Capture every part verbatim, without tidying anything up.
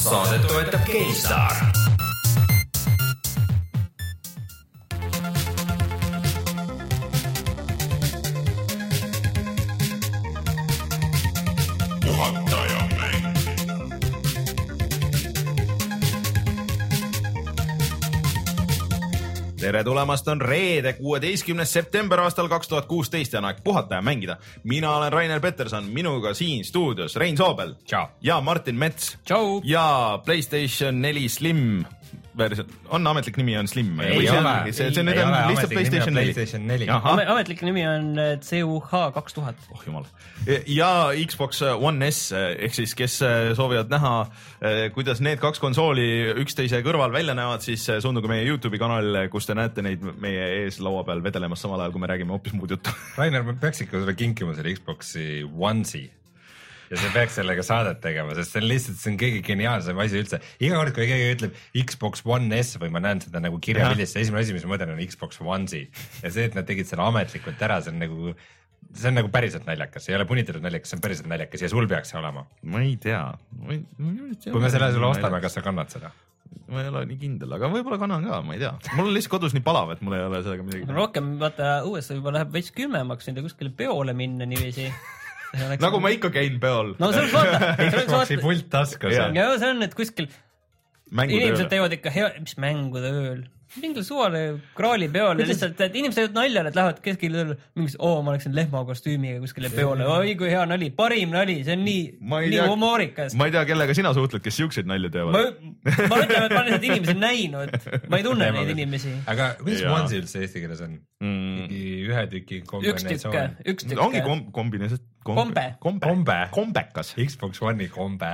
Saadet toetab GameStar. Tere tulemast, on reede, kuueteistkümnes september aastal kaks tuhat kuusteist ja on aeg puhata ja mängida. Mina olen Rainer Peterson, minuga siin stuudios Rein Soobel. Ciao. Ja Martin Mets. Ciao. Ja PlayStation neli Slim versioon. On ametlik nimi on Slim? Ei, ei ole. See, see nüüd on lihtsalt PlayStation neli. PlayStation neli. Ametlik nimi on C U H kaks tuhat. Oh jumal. Ja Xbox One S, ehk siis kes soovivad näha, kuidas need kaks konsooli üksteise kõrval välja näevad, siis suunduge meie YouTube'i kanal, kus te näete neid meie ees laua peal vedelemas samal ajal, kui me räägime hoopis muud juttu. Rainer, me peaks ikka sulle kinkima selle Xboxi Onesi. Ja see peaks sellega saadet tegema, sest see on lihtsalt, see on kõige geniaalsem asi üldse. Iga kord, kui keegi ütleb Xbox One S või ma näen seda nagu kirjapildist, esimene asi, mis ma mõtlen on Xbox Onesi. Ja see, et nad tegid selle ametlikult ära, see on nagu, see on nagu päriselt naljakas. See ei ole punitatud naljakas, see on päriselt naljakas ja sul peaks see olema. Ma ei tea. Ma ei, ma ei tea. Kui me selle sulle ostame, kas sa kannad seda? Ma ei ole nii kindel, aga võib-olla kannan ka, ma ei tea. Mul on lihtsalt kodus nii palav, et mul ei ole sellega midagi. Rohkem, vaata, uuesti juba läheb veits külmemaks, nüüd kuskile peole minna niiviisi. Nagu ma ikka käin peol. No see on vaata. Xboxi pult taskus. Ja see on, et kuskil inimesed teevad ikka hea, mis mängude ööl. Mingil suvale kraali peole lihtsalt, et inimesed teevad nalja, et lähevad keskile mingis, oo, ma oleksin lehma kostüümiga kuskile peole. Oi, kui hea nali, parim nali, see on nii, nii humoorikas. Ma ei tea, kellega sina suhtled, kes siukseid nalju teevad. Ma, ma ütlen, et ma olen neid inimesi näinud. Ma ei tunne neid inimesi. Aga kuidas Onesi üldse eesti keeles on? Ühe tüki kombinatsioon. Üks tükke. Ongi kombinatsioon. Kombe. Kombe. Kombekas. Xbox One'i kombe.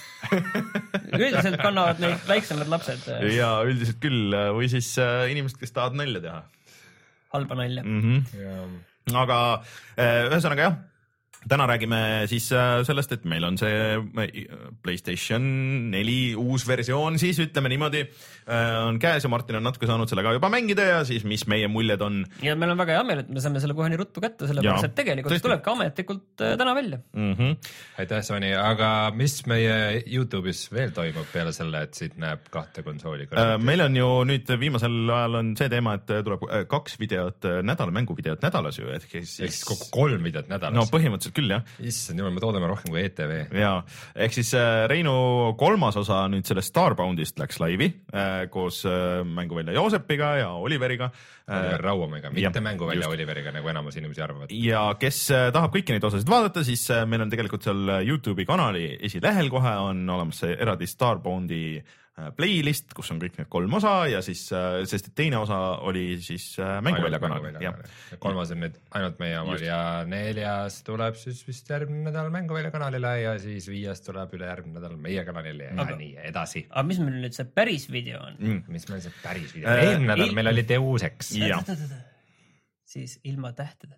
Üldiselt kannavad neid väiksemad lapsed. Ja üldiselt küll, või siis inimesed, kes tahavad nalja teha. Halba nalja. Mm-hmm. Aga ühesõnaga jah, täna räägime siis sellest, et meil on see PlayStation neli uus versioon, siis ütleme niimoodi, on käes ja Martin on natuke saanud sellega juba mängida ja siis mis meie muljed on. Ja meil on väga hea meel, et me saame selle kohe nii ruttu kätte, sellepärast, et tegelikult tõesti tuleb ka ametlikult täna välja. Mm-hmm. Aitäh, Sony, aga mis meie YouTube'is veel toimub peale selle, et siit näeb kahte konsooli? Äh, meil on ju nüüd viimasel ajal on see teema, et tuleb kaks videot nädala, mänguvideot nädalas ju. Et siis... Ehk kokku kolm videot nädalas? No põhimõtteliselt küll, jah. Issand, jumal, me toodame rohkem kui E T V. Ja, ehk siis Reinu kolmas osa nüüd selle Starboundist läks laivi koos mänguvälja Joosepiga ja Oliveriga. Oliver Rauamiga, mitte ja, mänguvälja just. Oliveriga, nagu enamus inimesi arvavad. Ja kes tahab kõiki neid osasid vaadata, siis meil on tegelikult seal YouTube'i kanali esilehel kohe on olemas see eraldi Starboundi playlist, kus on kõik need kolm osa ja siis, sest teine osa oli siis mänguvälja kanal. Kolmas on nüüd ainult meie omal ja neljas tuleb siis vist järgmine nädal mänguvälja kanalile ja siis viies tuleb üle järgmine nädal meie kanalile ja aga, nii edasi. Aga mis meil nüüd see päris video on? Mm, mis meil see päris video on? Eelmine nädal il... meil oli Deus Ex. Siis ilma tähtedeta.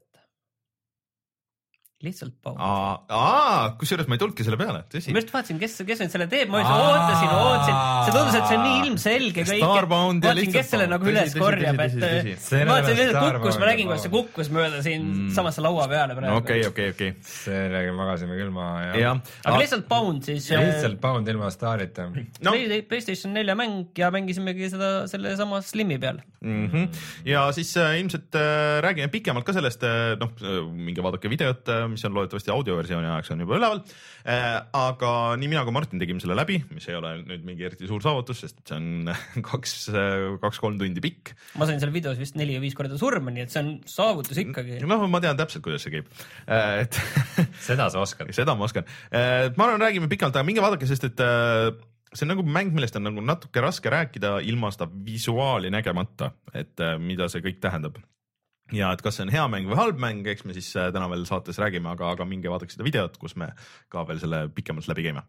Lihtsalt paun. Aa, aa, kusjuures ma ei tulnudki selle peale, tõsi. Ma just vaatasin, kes, kes nüüd selle teeb, ma just ootasin, ootasin. See tundus, et see on nii ilmselge kõik. Starbound ja lihtsalt paun. Kes selle nagu üles korjab, et ma vaatasin lihtsalt kukkus, ma nägin, kuidas see kukkus mööda siin mm. samasse laua peale praegu. Okei, okei, okei. See räägi magasime külma. Ja. Aga lihtsalt Pound siis. Lihtsalt Pound ilma staarita. No. PlayStation nelja mäng ja mängisimegi seda selle sama Slimi peal. Mm-hmm. Ja siis äh, ilmselt äh, räägime pikemalt ka sellest, äh, noh, minge vaadake videot, äh, mis on loodetavasti audioversiooni ajaks on juba üleval, äh, aga nii mina kui Martin tegime selle läbi, mis ei ole nüüd mingi eriti suur saavutus, sest see on kaks, kaks-kolm tundi pikk. Ma sain selle videos vist neli ja viis korda surma, nii et see on saavutus ikkagi. No ma tean täpselt, kuidas see käib. Äh, et seda sa oskad. Seda ma oskan. Äh, ma arvan, räägime pikalt, aga minge vaadake, sest et äh, see on nagu mäng, millest on nagu natuke raske rääkida ilma seda visuaali nägemata, et äh, mida see kõik tähendab. Ja et kas see on hea mäng või halb mäng, eks me siis täna veel saates räägime, aga, aga minge vaadake seda videot, kus me ka veel selle pikemalt läbi käime.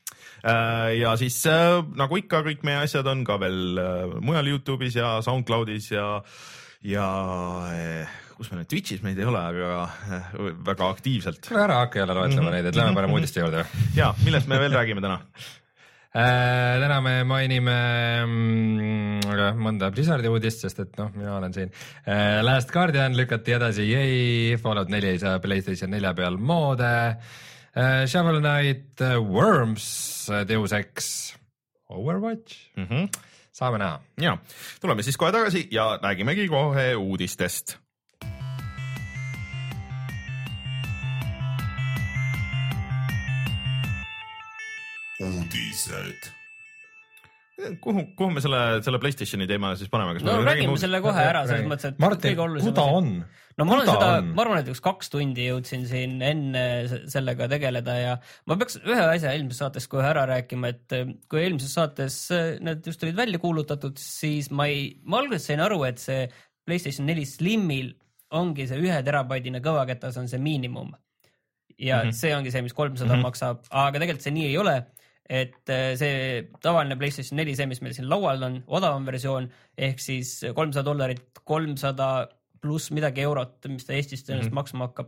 Ja siis nagu ikka kõik meie asjad on ka veel mujal YouTube'is ja SoundCloud'is ja, ja kus me nüüd Twitch'is meid ei ole, aga väga aktiivselt. Ära hakka jälle loetlema mm-hmm. neid, et lähme parem uudiste juurde. Ja, millest me veel räägime täna? Äh, täna me mainime mm, mõnda Blizzardi uudist, sest et noh, mina olen siin. Äh, Last Guardian lükati edasi, jäi, Fallout neli ei saa PlayStation nelja peal moode, äh, Shovel Knight, Worms, Deus Ex Overwatch mm. -hmm. saame näha. Ja, tuleme siis kohe tagasi ja räägimegi kohe uudistest. Uudised. Kuhu, kuhu me selle, selle PlayStationi teema siis paneme? Kas no räägime, räägime selle kohe ära, selles mõttes, et Martin, kuhu ta on? No ma olen seda, ma arvan, et üks kaks tundi jõudsin siin enne sellega tegeleda ja ma peaks ühe asja eelmises saates kohe ära rääkima, et kui eelmises saates need just olid välja kuulutatud, siis ma ei, ma alguses sain aru, et see PlayStation neli Slimil ongi see ühe terabaidine kõvaketas on see miinimum. Ja mm -hmm. see ongi see, mis kolmsada mm -hmm. maksab, aga tegelikult see nii ei ole. Et see tavaline PlayStation neli, see, mis meil siin laual on, odavam versioon, ehk siis kolmsada dollarit, kolmsada pluss midagi eurot, mis ta Eestis tõenäoliselt mm -hmm. maksma hakkab.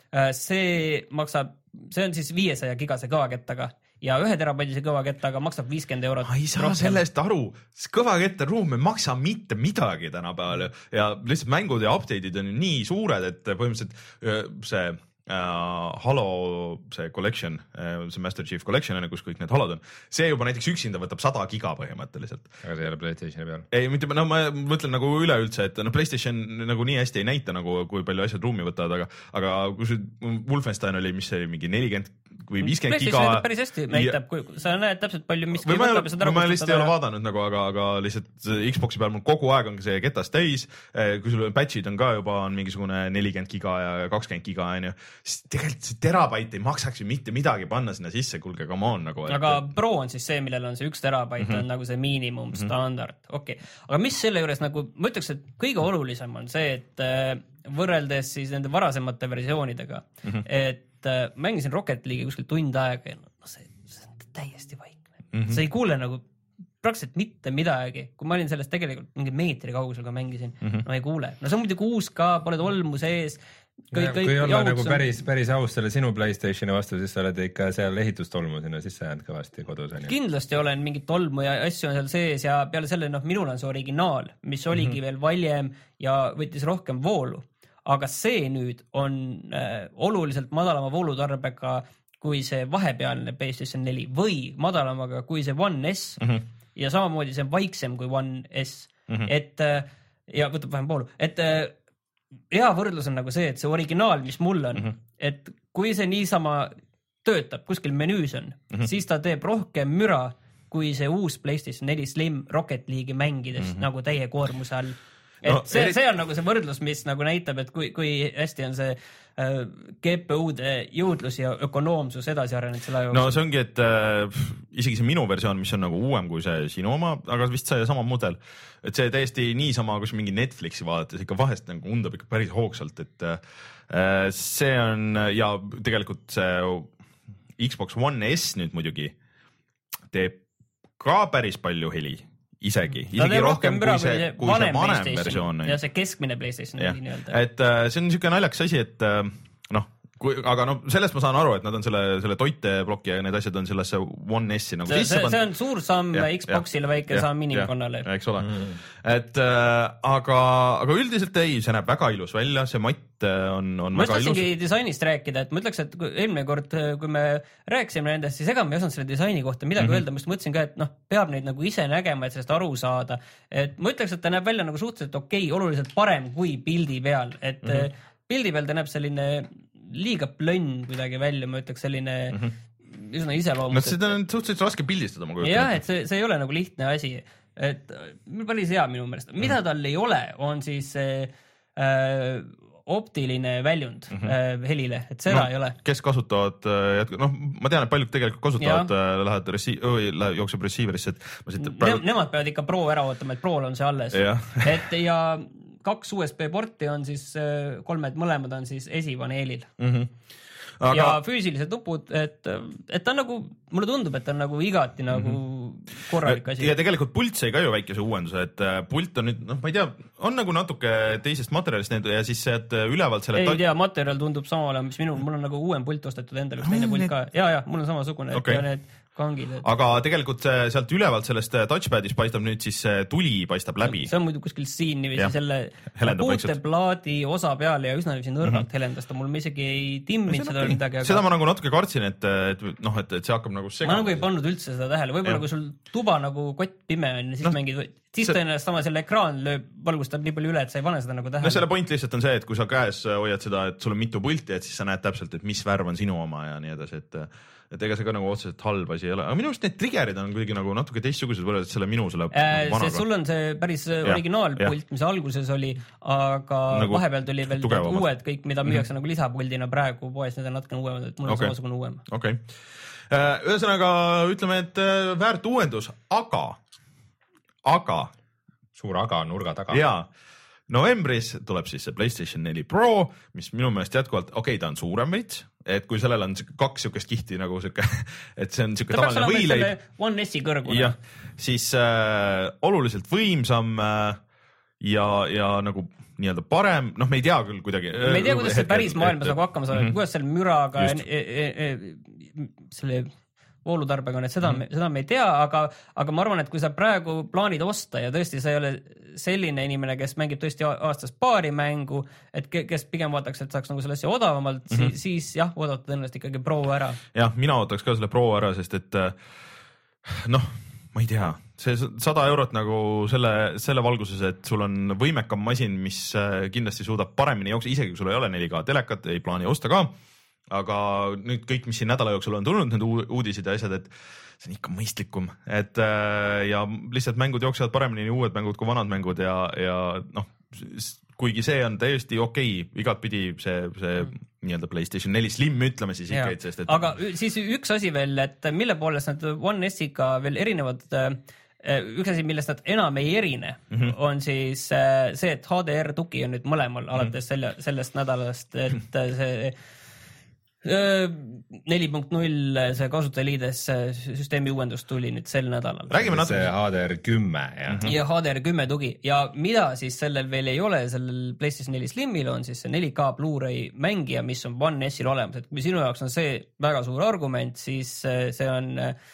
See maksab, see on siis viiesaja gigase kõvakettaga ja ühe terabaidise kõvakettaga maksab viiskümmend eurot. Ma ei saa rohkem. Sellest aru, kõvaketteruum ei maksa mitte midagi tänapäeval ja lihtsalt mängud ja update'id on nii suured, et põhimõtteliselt see Uh, Halo see collection, uh, see Master Chief Collection on, kus kõik need halod on, see juba näiteks üksinda võtab sada giga põhimõtteliselt. Aga see ei ole PlayStationi peal? Ei, mitte, no ma mõtlen nagu üleüldse, et no PlayStation nagu nii hästi ei näita nagu, kui palju asjad ruumi võtavad, aga, aga kui see Wolfenstein oli, mis see mingi nelikümmend või viiskümmend giga. PlayStation päris hästi näitab, kui sa näed täpselt palju, mis või ma, ma, ma lihtsalt ei ole vaadanud nagu, aga, aga lihtsalt Xboxi peal mul kogu aeg on see ketas täis, kui sul patch'id on ka juba on mingisugune nelikümmend giga ja kakskümmend giga on ju, siis tegelikult see terabyte ei maksaks ju mitte midagi panna sinna sisse, kuulge, come on nagu. Aga et... Pro on siis see, millel on see üks terabyte mm -hmm. on nagu see miinimum mm -hmm. standard, okei okay.. aga mis selle juures nagu, ma ütleks, et kõige olulisem on see, et võrreldes siis nende varasemate versioonidega, mm -hmm. et mängisin Rocket League'i kuskil tund aega ja no see, see on täiesti vaikne mm. -hmm. sa ei kuule nagu praktiliselt mitte midagi, kui ma olin sellest tegelikult mingi meetri kaugusel, kui mängisin, mm -hmm. no ei kuule. No see on muidugi kuus K, pole tolmu sees. Kõik, kõik kui olla nagu päris, päris aus selle sinu PlayStationi vastu, siis sa oled ikka seal ehitustolmu sinna sisse jäänud kõvasti kodus. Kindlasti olen mingit tolmu ja asju on seal sees ja peale selle, noh, minul on see originaal, mis oligi mm -hmm. veel valjem ja võttis rohkem voolu. Aga see nüüd on äh, oluliselt madalama voolutarbega kui see vahepealne PlayStation neli või madalamaga kui see One S mm -hmm. ja samamoodi see on vaiksem kui One S. Mm -hmm. Et, äh, ja võtab vähem voolu. Et äh, hea võrdlus on nagu see, et see originaal, mis mul on, mm -hmm. et kui see niisama töötab, kuskil menüüs on, mm -hmm. siis ta teeb rohkem müra kui see uus PlayStation neli Slim Rocket League'i mängides mm -hmm. nagu täie koormuse all. Et no, see, see on nagu see võrdlus, mis nagu näitab, et kui, kui hästi on see äh, G P U-de jõudlus ja ökonoomsus edasi arenenud selle jooksul. No see ongi, et äh, isegi see minu versioon, mis on nagu uuem kui see sinu oma, aga vist see sama mudel, et see täiesti niisama, kus mingi Netflixi vaadates ikka vahest nagu undab ikka päris hoogsalt, et äh, see on ja tegelikult see Xbox One S nüüd muidugi teeb ka päris palju heli. Isegi, isegi no, rohkem kui see, kui see vanem versioon. Ja see keskmine PlayStation neli nii-öelda. Et uh, see on niisugune naljakas asi, et uh, noh, kui, aga no sellest ma saan aru, et nad on selle, selle toitebloki ja need asjad on sellesse One S-i nagu see, sisse see, pannud. see on suur samm ja, Xboxile, ja, väike ja, samm inimkonnale. Eks ole. Mm. Et uh, aga, aga üldiselt ei, see näeb väga ilus välja, see matt on, on ma väga ilus. Ma tahtsingi disainist rääkida, et ma ütleks, et kui eelmine kord, kui me rääkisime nendest, siis ega me ei osanud selle disaini kohta midagi mm -hmm. öelda, ma just mõtlesin ka, et noh, peab neid nagu ise nägema, et sellest aru saada. Et ma ütleks, et ta näeb välja nagu suhteliselt okei, okay, oluliselt parem kui pildi peal, et mm -hmm. pildi peal ta näeb selline liiga plönn kuidagi välja, ma ütleks selline mm -hmm. üsna iseloomus. No seda on suhteliselt raske pildistada. Jah, et see, see ei ole nagu lihtne asi, et päris hea minu meelest. Mida mm -hmm. tal ei ole, on siis äh, optiline väljund mm -hmm. helile, et seda no, ei ole. Kes kasutavad, noh, ma tean, et paljud tegelikult kasutavad, lähed resi- õi, jookseb receiverisse, et ma siit praegu... ne nemad peavad ikka Pro ära ootama, et Pro'l on see alles. Et ja kaks U S B porti on siis, kolmed mõlemad on siis esipaneelil. Mm -hmm. Aga... ja füüsilised nupud, et, et ta on nagu, mulle tundub, et ta on nagu igati nagu mm -hmm. korralik asi. Ja tegelikult pult sai ka ju väikese uuenduse, et pult on nüüd, noh, ma ei tea, on nagu natuke teisest materjalist need ja siis see, et ülevalt selle... ei ta... tea, materjal tundub sama olema, mis minul, mul on nagu uuem pult ostetud endale, üks teine pult ka. Ja, ja, mul on samasugune, okay. et need kangid. aga tegelikult sealt ülevalt sellest touchpad'is paistab nüüd siis tuli paistab läbi. See on muidu kuskil siin niiviisi selle puuteplaadi osa peal ja üsna niiviisi nõrgalt mm -hmm. helendas ta. Mul me isegi ei timminud seda okay. midagi. Aga... Seda ma nagu natuke kartsin, et, et noh, et, et see hakkab nagu segama. Ma nagu ei pannud üldse seda tähele. Võib-olla kui sul tuba nagu kott pime on, siis no, mängid, siis see... tõenäoliselt sama selle ekraan lööb, valgustab nii palju üle, et sa ei pane seda nagu tähele. No selle point lihtsalt on see, et kui sa käes hoiad seda, et sul on mitu pulti, et siis sa näed täpselt, et mis värv on sinu oma ja nii edasi, et et ega see ka nagu otseselt halb asi ei ole. Aga minu arust need triggerid on kuidagi nagu natuke teistsugused võrreldes selle minu selle äh, vanaga. Sul on see päris ja, originaalpult, mis alguses oli, aga nagu vahepeal tuli veel uued kõik, mida müüakse mm-hmm. nagu lisapuldina praegu poes, need on natuke uuemad, et mul on okay. samasugune uuem. Okay. Ühesõnaga ütleme, et väärt uuendus, aga, aga. Suur aga nurga taga. Jaa. Novembris tuleb siis see PlayStation neli Pro, mis minu meelest jätkuvalt, okei, okay, ta on suurem veits, et kui sellel on kaks siukest kihti nagu siuke, et see on siuke tavaline võileib. Ta peaks olema One S-i kõrgune. Jah, siis äh, oluliselt võimsam äh, ja, ja nagu nii-öelda parem, noh, me ei tea küll kuidagi. Me ei tea, kuidas see päris maailmas et, nagu hakkama saada, mm-hmm. kuidas seal müraga e, e, e, selle voolutarbega on, et seda, mm-hmm. seda me ei tea, aga, aga ma arvan, et kui sa praegu plaanid osta ja tõesti sa ei ole selline inimene, kes mängib tõesti aastas paari mängu, et kes pigem vaataks, et saaks nagu selle asja odavamalt, mm-hmm. siis, siis jah, oodata tõenäoliselt ikkagi Pro ära. Jah, mina ootaks ka selle Pro ära, sest et noh, ma ei tea, see sada eurot nagu selle, selle valguses, et sul on võimekam masin, mis kindlasti suudab paremini jooksa, isegi kui sul ei ole neli K telekat, ei plaani osta ka, aga nüüd kõik, mis siin nädala jooksul on tulnud, need uudised ja asjad, et see on ikka mõistlikum, et ja lihtsalt mängud jooksevad paremini, nii uued mängud kui vanad mängud ja, ja noh, kuigi see on täiesti okei, igat pidi see, see nii-öelda PlayStation neli Slim ütleme siis ikka, et sest et... Aga siis üks asi veel, et mille poolest nad One S-iga veel erinevad, üks asi, millest nad enam ei erine, mm-hmm. on siis see, et H D R tugi on nüüd mõlemal mm-hmm. alates selle, sellest nädalast, et see neli punkt null see kasutajaliides süsteemi uuendus tuli nüüd sel nädalal. Räägime natuke. See H D R kümme ja. Mm-hmm. ja H D R kümme tugi ja mida siis sellel veel ei ole, sellel PlayStation neli Slimil on siis see neli K Blu-ray mängija, mis on One S-il olemas, et kui sinu jaoks on see väga suur argument, siis see on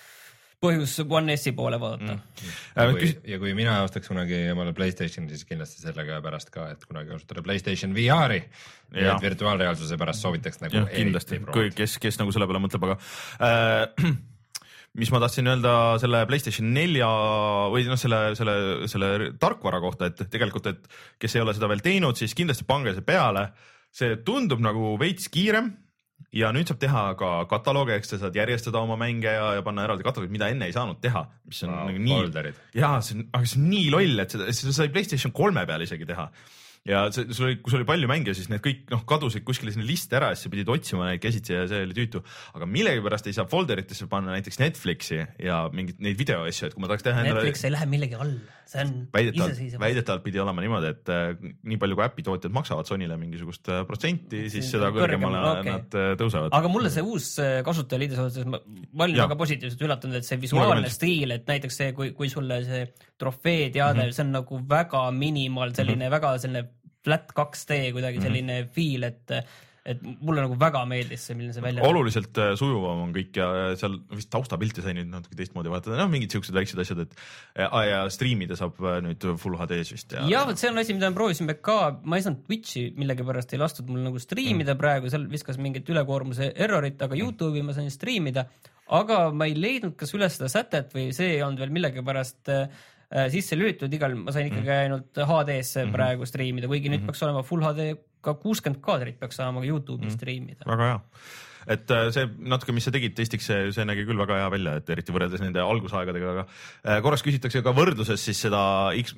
põhjus One S-i poole vaadata. Mm. Ja, kui, ja kui mina ostaks kunagi omale PlayStation, siis kindlasti sellega pärast ka, et kunagi kasutada PlayStation V R-i ja et virtuaalreaalsuse pärast soovitaks nagu ja, kindlasti, kui, kes, kes nagu selle peale mõtleb, aga äh, mis ma tahtsin öelda selle PlayStation nelja või noh, selle, selle, selle tarkvara kohta, et tegelikult, et kes ei ole seda veel teinud, siis kindlasti pange see peale. See tundub nagu veits kiirem. Ja nüüd saab teha ka kataloogi, eks sa saad järjestada oma mänge ja, ja panna eraldi kataloogi, mida enne ei saanud teha. Mis on wow, nagu nii, jaa, see on, aga see on nii loll, et seda, seda sai PlayStation kolme peal isegi teha. Ja see, sul oli, kui sul oli palju mänge, siis need kõik noh, kadusid kuskile sinna liste ära, siis sa pidid otsima neid käsitsi ja see oli tüütu. Aga millegipärast ei saa folderitesse panna näiteks Netflixi ja mingid neid videoasju, et kui ma tahaks teha endale... Netflix ei lähe millegi all, see on väidetavalt, väidetavalt pidi olema niimoodi, et äh, nii palju kui äpi tootjad maksavad Sonyle mingisugust äh, protsenti, siis seda kõrgemale okay. nad äh, tõusevad. Aga mulle see uus kasutajaliides otsas, ma olin väga positiivselt üllatunud, et see visuaalne stiil, et näiteks see, kui, kui sulle see trofee teade, mm-hmm. see on nagu väga minimaal, selline mm-hmm. väga selline flat kaks D kuidagi selline mm-hmm. feel, et, et mulle nagu väga meeldis see, milline see välja. Oluliselt sujuvam on kõik ja seal vist taustapilti sai nüüd natuke teistmoodi vaadata, noh mingid siuksed väiksed asjad, et ja, ja streamida saab nüüd Full H D-s vist. Ja, ja võt see on asi, mida me proovisime ka, ma ei saanud Twitchi millegipärast ei lastud mul nagu streamida mm. praegu, seal viskas mingit ülekoormuse errorit, aga YouTube'i ma sain streamida, aga ma ei leidnud kas üles seda sätet või see ei olnud veel millegipärast sisse lülitud, igal ma sain ikkagi ainult H D-sse mm-hmm. praegu streamida, kuigi nüüd mm-hmm. peaks olema Full H D ka kuuskümmend kaadrit peaks saama ka YouTube'i mm-hmm. streamida. Väga hea. Et see natuke, mis sa tegid testiks, see, see nägi küll väga hea välja, et eriti võrreldes nende algusaegadega, aga korraks küsitakse ka võrdluses siis seda,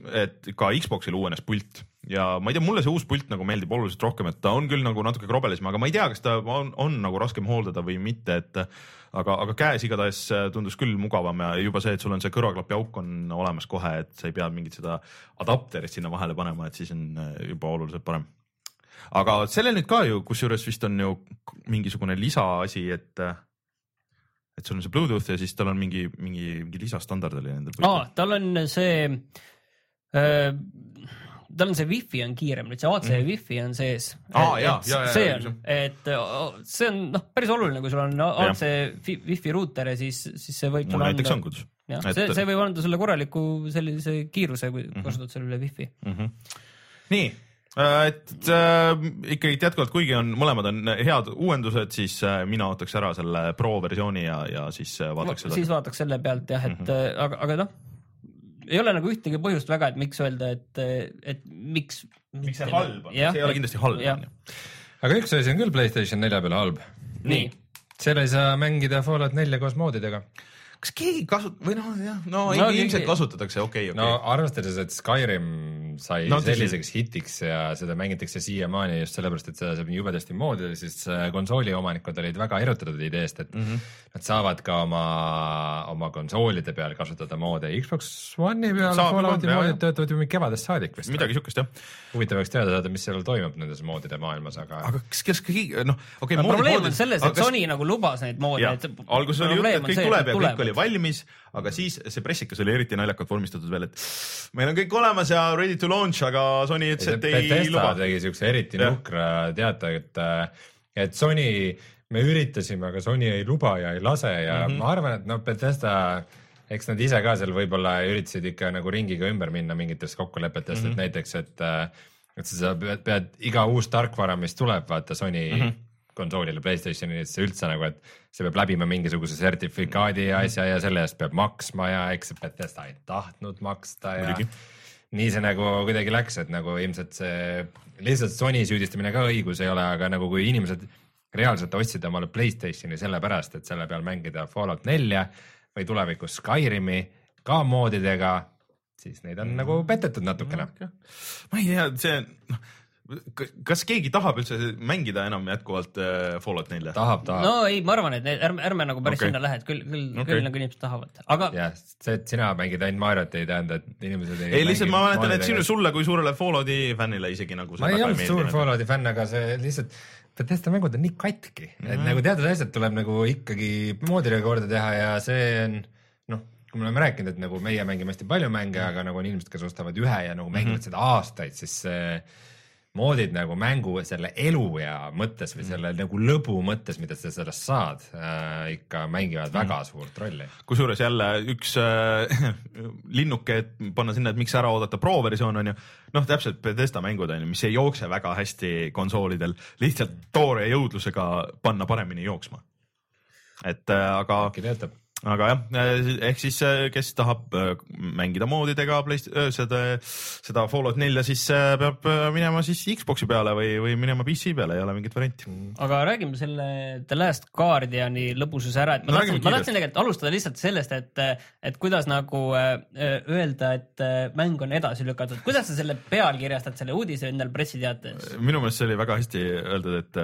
et ka Xboxil uuenes pult ja ma ei tea, mulle see uus pult nagu meeldib oluliselt rohkem, et ta on küll nagu natuke krobelisem, aga ma ei tea, kas ta on, on nagu raskem hooldada või mitte, et aga, aga käes igatahes tundus küll mugavam ja juba see, et sul on see kõrvaklapi auk on olemas kohe, et sa ei pea mingit seda adapterit sinna vahele panema, et siis on juba oluliselt parem. Aga sellel nüüd ka ju, kusjuures vist on ju mingisugune lisaasi, et et sul on see Bluetooth ja siis tal on mingi, mingi, mingi lisastandard oli nendel. Aa, tal on see äh, tal on see wifi on kiirem, nüüd see A C mm. wifi on sees. Aa, jah, et, jah, jah, see jah, on, et see on noh, päris oluline, kui sul on A C wifi ruuter ja siis, siis see võib mul näiteks on kudus. Ja, et... see, see võib anda sulle korraliku sellise kiiruse, kui mm-hmm. kasutad selle üle wifi. Mm-hmm. Nii, et äh, ikkagi jätkuvalt, kuigi on, mõlemad on head uuendused, siis äh, mina ootaks ära selle Pro versiooni ja, ja siis äh, vaataks seda. Siis vaataks selle pealt jah, et mm-hmm. aga, aga noh, ei ole nagu ühtegi põhjust väga, et miks öelda, et, et miks... Miks see halb on? See ei ole kindlasti halb. Aga üks asi on küll PlayStation nelja peale halb. Nii. Seal ei saa mängida Fallout nelja koos moodidega. Kas keegi kasut-, või noh, jah, no, no ilmselt keegi... kasutatakse, okei, okay, okei. Okay. No arvestades, et Skyrim sai no, selliseks hitiks ja seda mängitakse siiamaani just sellepärast, et seda saab jubedasti moodida, siis konsooli omanikud olid väga erutatud ideest, et mm-hmm. nad saavad ka oma, oma konsoolide peal kasutada moode. Xbox One'i peal Fallouti moodid töötavad ju kevadest saadik vist. Midagi sükest, jah. Huvitav võiks teada saada, mis seal toimub nendes moodide maailmas, aga... Aga kas, kas keegi, noh, okei... Okay, no, probleem on selles, et kas... Sony nagu lubas neid moode. Alguses oli jutt, et kõik tuleb ja kõik oli valmis, aga siis see pressikas oli eriti naljakalt vormistatud veel, et meil on kõik olemas ja ready to launch, aga Sony ütles, et ei Bethesda luba. tegi siukse eriti ja. nukra teata, et, et Sony, me üritasime, aga Sony ei luba ja ei lase ja mm-hmm. ma arvan, et no Bethesda, eks nad ise ka seal võib-olla üritasid ikka nagu ringiga ümber minna mingitest kokkulepetest, mm-hmm. et näiteks, et, et sa pead, pead iga uus tarkvara, mis tuleb, vaata Sony mm-hmm. konsoolile, PlayStationile, see üldse nagu, et see peab läbima mingisuguse sertifikaadi ja asja ja selle eest peab maksma ja eks Bethesda ei tahtnud maksta ja Mõligi. Nii see nagu kuidagi läks, et nagu ilmselt see lihtsalt Sony süüdistamine ka õigus ei ole, aga nagu kui inimesed reaalselt ostsid omale PlayStationi selle pärast, et selle peal mängida Fallout nelja või tulevikus Skyrimi ka moodidega, siis neid on mm. nagu petetud natukene. Ma ei tea, see noh, kas keegi tahab üldse mängida enam jätkuvalt Fallout nelja? Tahab, tahab. No ei, ma arvan, et ärme, ärme nagu päris okay. sinna lähed, küll, küll, okay. küll nagu inimesed tahavad. Aga... Ja, see, et sina mängid ainult Mariot ei tähenda, et inimesed ei... Ei, lihtsalt ma mäletan, et sinu sulle kui suurele Fallouti fännile isegi nagu... Ma ei olnud suur Fallouti fänn, aga see lihtsalt... Bethesda mängud on nii katki, et mm. nagu teatud asjad tuleb nagu ikkagi moodile korda teha ja see on... Noh, kui me oleme rääkinud, et nagu meie mängime hästi palju mänge, aga nagu on inimesed, kes ostavad ühe ja nagu mängivad mm-hmm. seda aastaid, siis see... moodid nagu mängu selle elu ja mõttes või selle mm. nagu lõbu mõttes, mida sa sellest saad, äh, ikka mängivad mm. väga suurt rolli. Kusjuures jälle üks äh, linnuke, et panna sinna, et miks ära oodata Pro versioon on ju, noh täpselt Bethesda mängud on ju, mis ei jookse väga hästi konsoolidel, lihtsalt toore jõudlusega panna paremini jooksma. Et äh, aga... Äkki töötab. Aga jah, ehk siis kes tahab mängida moodidega seda, seda Fallout nelja, siis peab minema siis Xboxi peale või, või minema P C peale, ei ole mingit varianti. Aga räägime selle The Last Guardiani lõbususe ära, et ma no, tahtsin, ma tahtsin tegelikult alustada lihtsalt sellest, et, et kuidas nagu öelda, et mäng on edasi lükatud. Kuidas sa selle pealkirjastad selle uudise endal pressiteates? Minu meelest see oli väga hästi öeldud, et,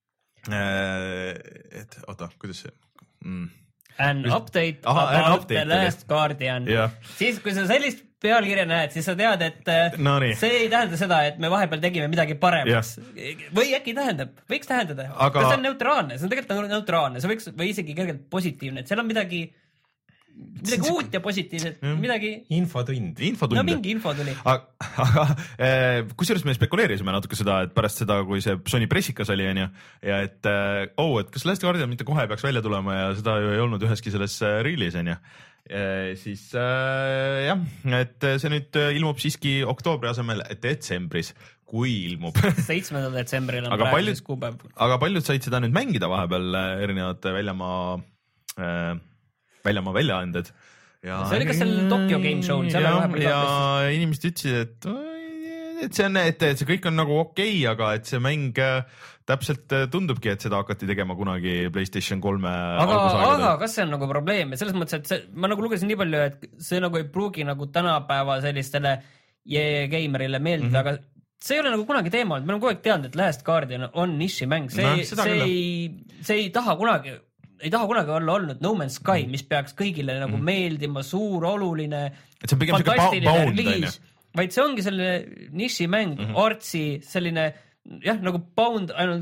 et oota, kuidas see... Mm. An update Aha, about an update, The Last Guardian. Yeah. Siis, kui sa sellist pealkirja näed, siis sa tead, et no, see ei tähenda seda, et me vahepeal tegime midagi paremaks. Yeah. Või äkki tähendab, võiks tähendada. Aga... See on neutraalne, see on tegelikult neutraalne, see võiks, või isegi kergelt positiivne, et seal on midagi... midagi see... uut ja positiivset, mm. midagi... Infotund. Infotund. No mingi info tuli. Aga, aga eh, kusjuures me spekuleerisime natuke seda, et pärast seda, kui see Sony pressikas oli, on ju, ja et eh, oh, et kas Last Guardian mitte kohe peaks välja tulema ja seda ju ei olnud üheski selles reelis, on ju. Eh, siis eh, jah, et see nüüd ilmub siiski oktoobri asemel detsembris, kui ilmub. seitsmendal detsembril on praeguses kuupäev. Aga paljud said seda nüüd mängida vahepeal erinevate väljamaa... Eh, väljamaa väljaanded. Ja, see oli ka seal Tokyo Game Show. Ja, ja inimesed ütlesid, et, et, see on, et see kõik on nagu okei, okay, aga et see mäng täpselt tundubki, et seda hakati tegema kunagi PlayStation kolme aga, aga kas see on nagu probleem? Selles mõttes, et see, ma nagu lugesin nii palju, et see nagu ei pruugi nagu tänapäeva sellistele gamerile meeldida, mm-hmm. aga see ei ole nagu kunagi teema, et me oleme kogu aeg teadnud, et Last Guardian on nišimäng. See, no, see, ei, see ei taha kunagi... ei taha kunagi olla olnud No Man's Sky, mis peaks kõigile nagu mm. meeldima, suur, oluline, fantastiline release, vaid see ongi selline nišimäng, mm-hmm. artsi, selline jah, nagu Bound ainult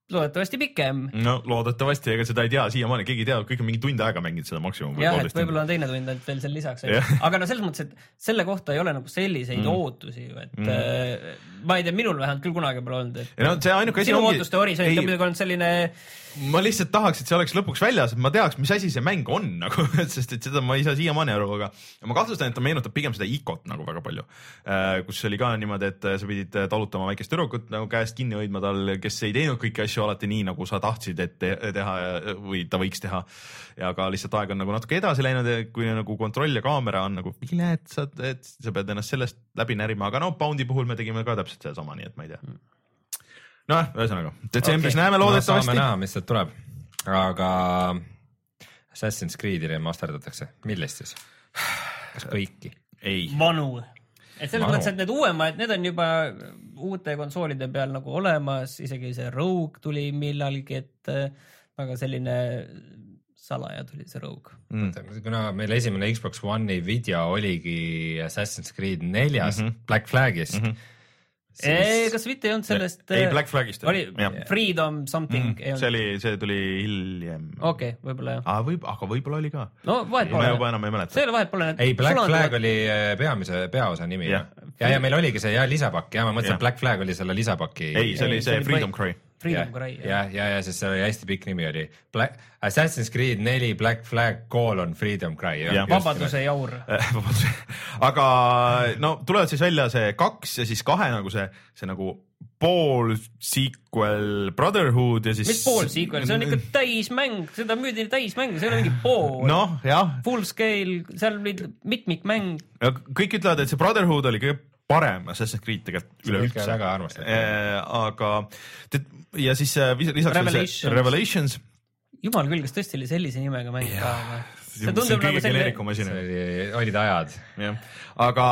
loodetavasti pikem. No loodetavasti, ega seda ei tea siiamaani, keegi ei tea, kõik on mingi tund aega mänginud seda maksimum. Jah, et võib-olla on teine tund veel seal lisaks. Aga no selles mõttes, et selle kohta ei ole nagu selliseid mm. ootusi, et mm. äh, ma ei tea, minul vähemalt küll kunagi pole olnud. Et, no, see ainuke asi sinu ongi... ootuste horisont on muidugi olnud selline... Ma lihtsalt tahaks, et see oleks lõpuks väljas, et ma teaks, mis asi see mäng on, nagu, sest et seda ma ei saa siiamaani aru, aga ma kahtlustan, et ta meenutab pigem seda Icot nagu väga palju, kus oli ka niimoodi, et sa pidid talutama väikest tüdrukut nagu käest kinni hoidma tal, kes ei teinud kõiki asju alati nii, nagu sa tahtsid, et teha või ta võiks teha. Ja ka lihtsalt aeg on nagu natuke edasi läinud, kui nagu kontroll ja kaamera on nagu viletsad, et sa pead ennast sellest läbi närima, aga no Boundi puhul me tegime ka täpselt selle sama, nii et ma ei tea. No, ühesõnaga, detsembris okay. näeme loodetavasti. No, saame näha, mis sealt tuleb. Aga Assassin's Creed'i remasterdatakse. Millest siis? Kas kõiki? Ei. Vanu. Et selles mõttes, et need uuemad, need on juba uute konsoolide peal nagu olemas, isegi see Rogue tuli millalgi, et väga selline salaja tuli see Rogue. Mm. Kuna meil esimene Xbox One'i video oligi Assassin's Creed neljas mm -hmm. Black Flagist, mm -hmm. Siis... Ei, kas mitte ei olnud sellest... Ei, Black Flagist. Oli ja. Freedom something. Mm, see, oli, see tuli hiljem. Okei, okay, võib-olla jah. Ah, võib, aga võib-olla oli ka. No vahet pole. Ma juba enam ei mäleta. See oli vahet pole. Ei, Black Flag oli peamise peaosa nimi. Ja, ja, ja meil oligi see ja lisapakk. Ja ma mõtlesin, et Black Flag oli selle lisapaki. Ei, see oli see Freedom Cry. Freedom Cry. Ja, ja, ja siis see oli hästi pikk nimi oli. Black, Assassin's Creed neli Black Flag colon Freedom Cry. Ja, vabaduse jaur. Aga no tulevad siis välja see kaks ja siis kahe nagu see, see nagu pool sequel Brotherhood ja siis... Mis pool sequel? See on ikka täismäng, seda müüdi täismäng, see ei ole mingi pool. Noh, jah. Full scale, seal oli mitmikmäng. Kõik ütlevad, et see Brotherhood oli kõige parem Assassin's Creed tegelikult üleüldse. See väga armastab. Äh, aga ja siis lisaks Revelations. Revelations. Jumal küll, kas tõesti oli sellise nimega mäng ka? See tundub nagu selline... See oli, olid ajad. Ja. Aga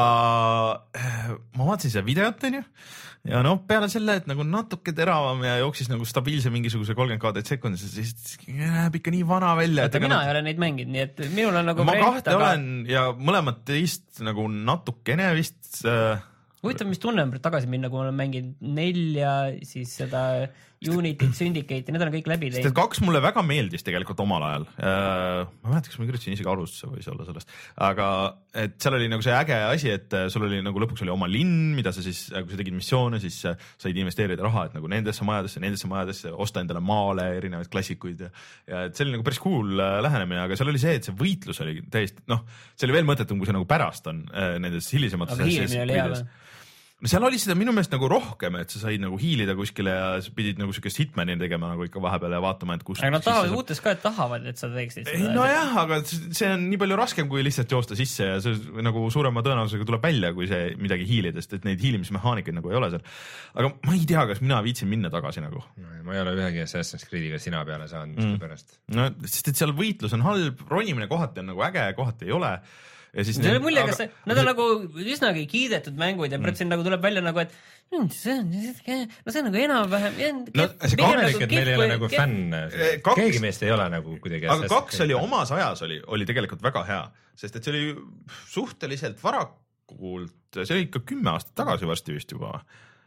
ma vaatasin seda videot, on ju, ja no peale selle, et nagu natuke teravam ja jooksis nagu stabiilse mingisuguse kolmkümmend kaadrit sekundis, siis näeb ikka nii vana välja. Oota, mina ei ole neid mänginud, nii et minul on nagu... Ma kahte aga... olen ja mõlemad teist nagu natukene vist... Huvitav, mis tunne on tagasi minna, kui ma olen mänginud nelja, siis seda Unity't, Syndicate'i, need on kõik läbi teinud. Sest kaks mulle väga meeldis tegelikult omal ajal. Ma mäletan, kas ma kirjutasin isegi alustusse võis olla sellest. Aga et seal oli nagu see äge asi, et sul oli nagu lõpuks oli oma linn, mida sa siis, kui sa tegid missioone, siis said investeerida raha, et nagu nendesse majadesse, nendesse majadesse, osta endale maale, erinevaid klassikuid. Ja, ja et see oli nagu päris cool lähenemine, aga seal oli see, et see võitlus oli täiesti, noh, see oli veel mõttetum, kui see nagu pärast on nendes hilisemates. Aga hiilimine oli hea või? No seal oli seda minu meelest nagu rohkem, et sa said nagu hiilida kuskile ja sa pidid nagu siukest hitmani tegema nagu ikka vahepeal ja vaatama, et kus... Aga nad tahavad uutes ka, et tahavad, et sa teeksid seda. No jah, aga see on nii palju raskem, kui lihtsalt joosta sisse ja see nagu suurema tõenäosusega tuleb välja, kui see midagi hiilidest, et neid hiilimismehaanikaid nagu ei ole seal. Aga ma ei tea, kas mina viitsin minna tagasi nagu. No, ma ei ole ühegi Assassin's Creediga sina peale saanud, mis mm. pärast. No, sest et seal võitlus on halb, ronimine kohati on nagu äge, kohati ei ole. See oli mulje, kas see, nad on nagu üsnagi kiidetud mängud ja praegu siin nagu tuleb välja nagu, et see on, no see on nagu enam-vähem. No see kaamerikud meil ei ole nagu fänn, keegi meest ei ole nagu kuidagi. Aga kaks oli omas ajas oli, oli tegelikult väga hea, sest et see oli suhteliselt varakult, see oli ikka kümme aastat tagasi varsti vist juba.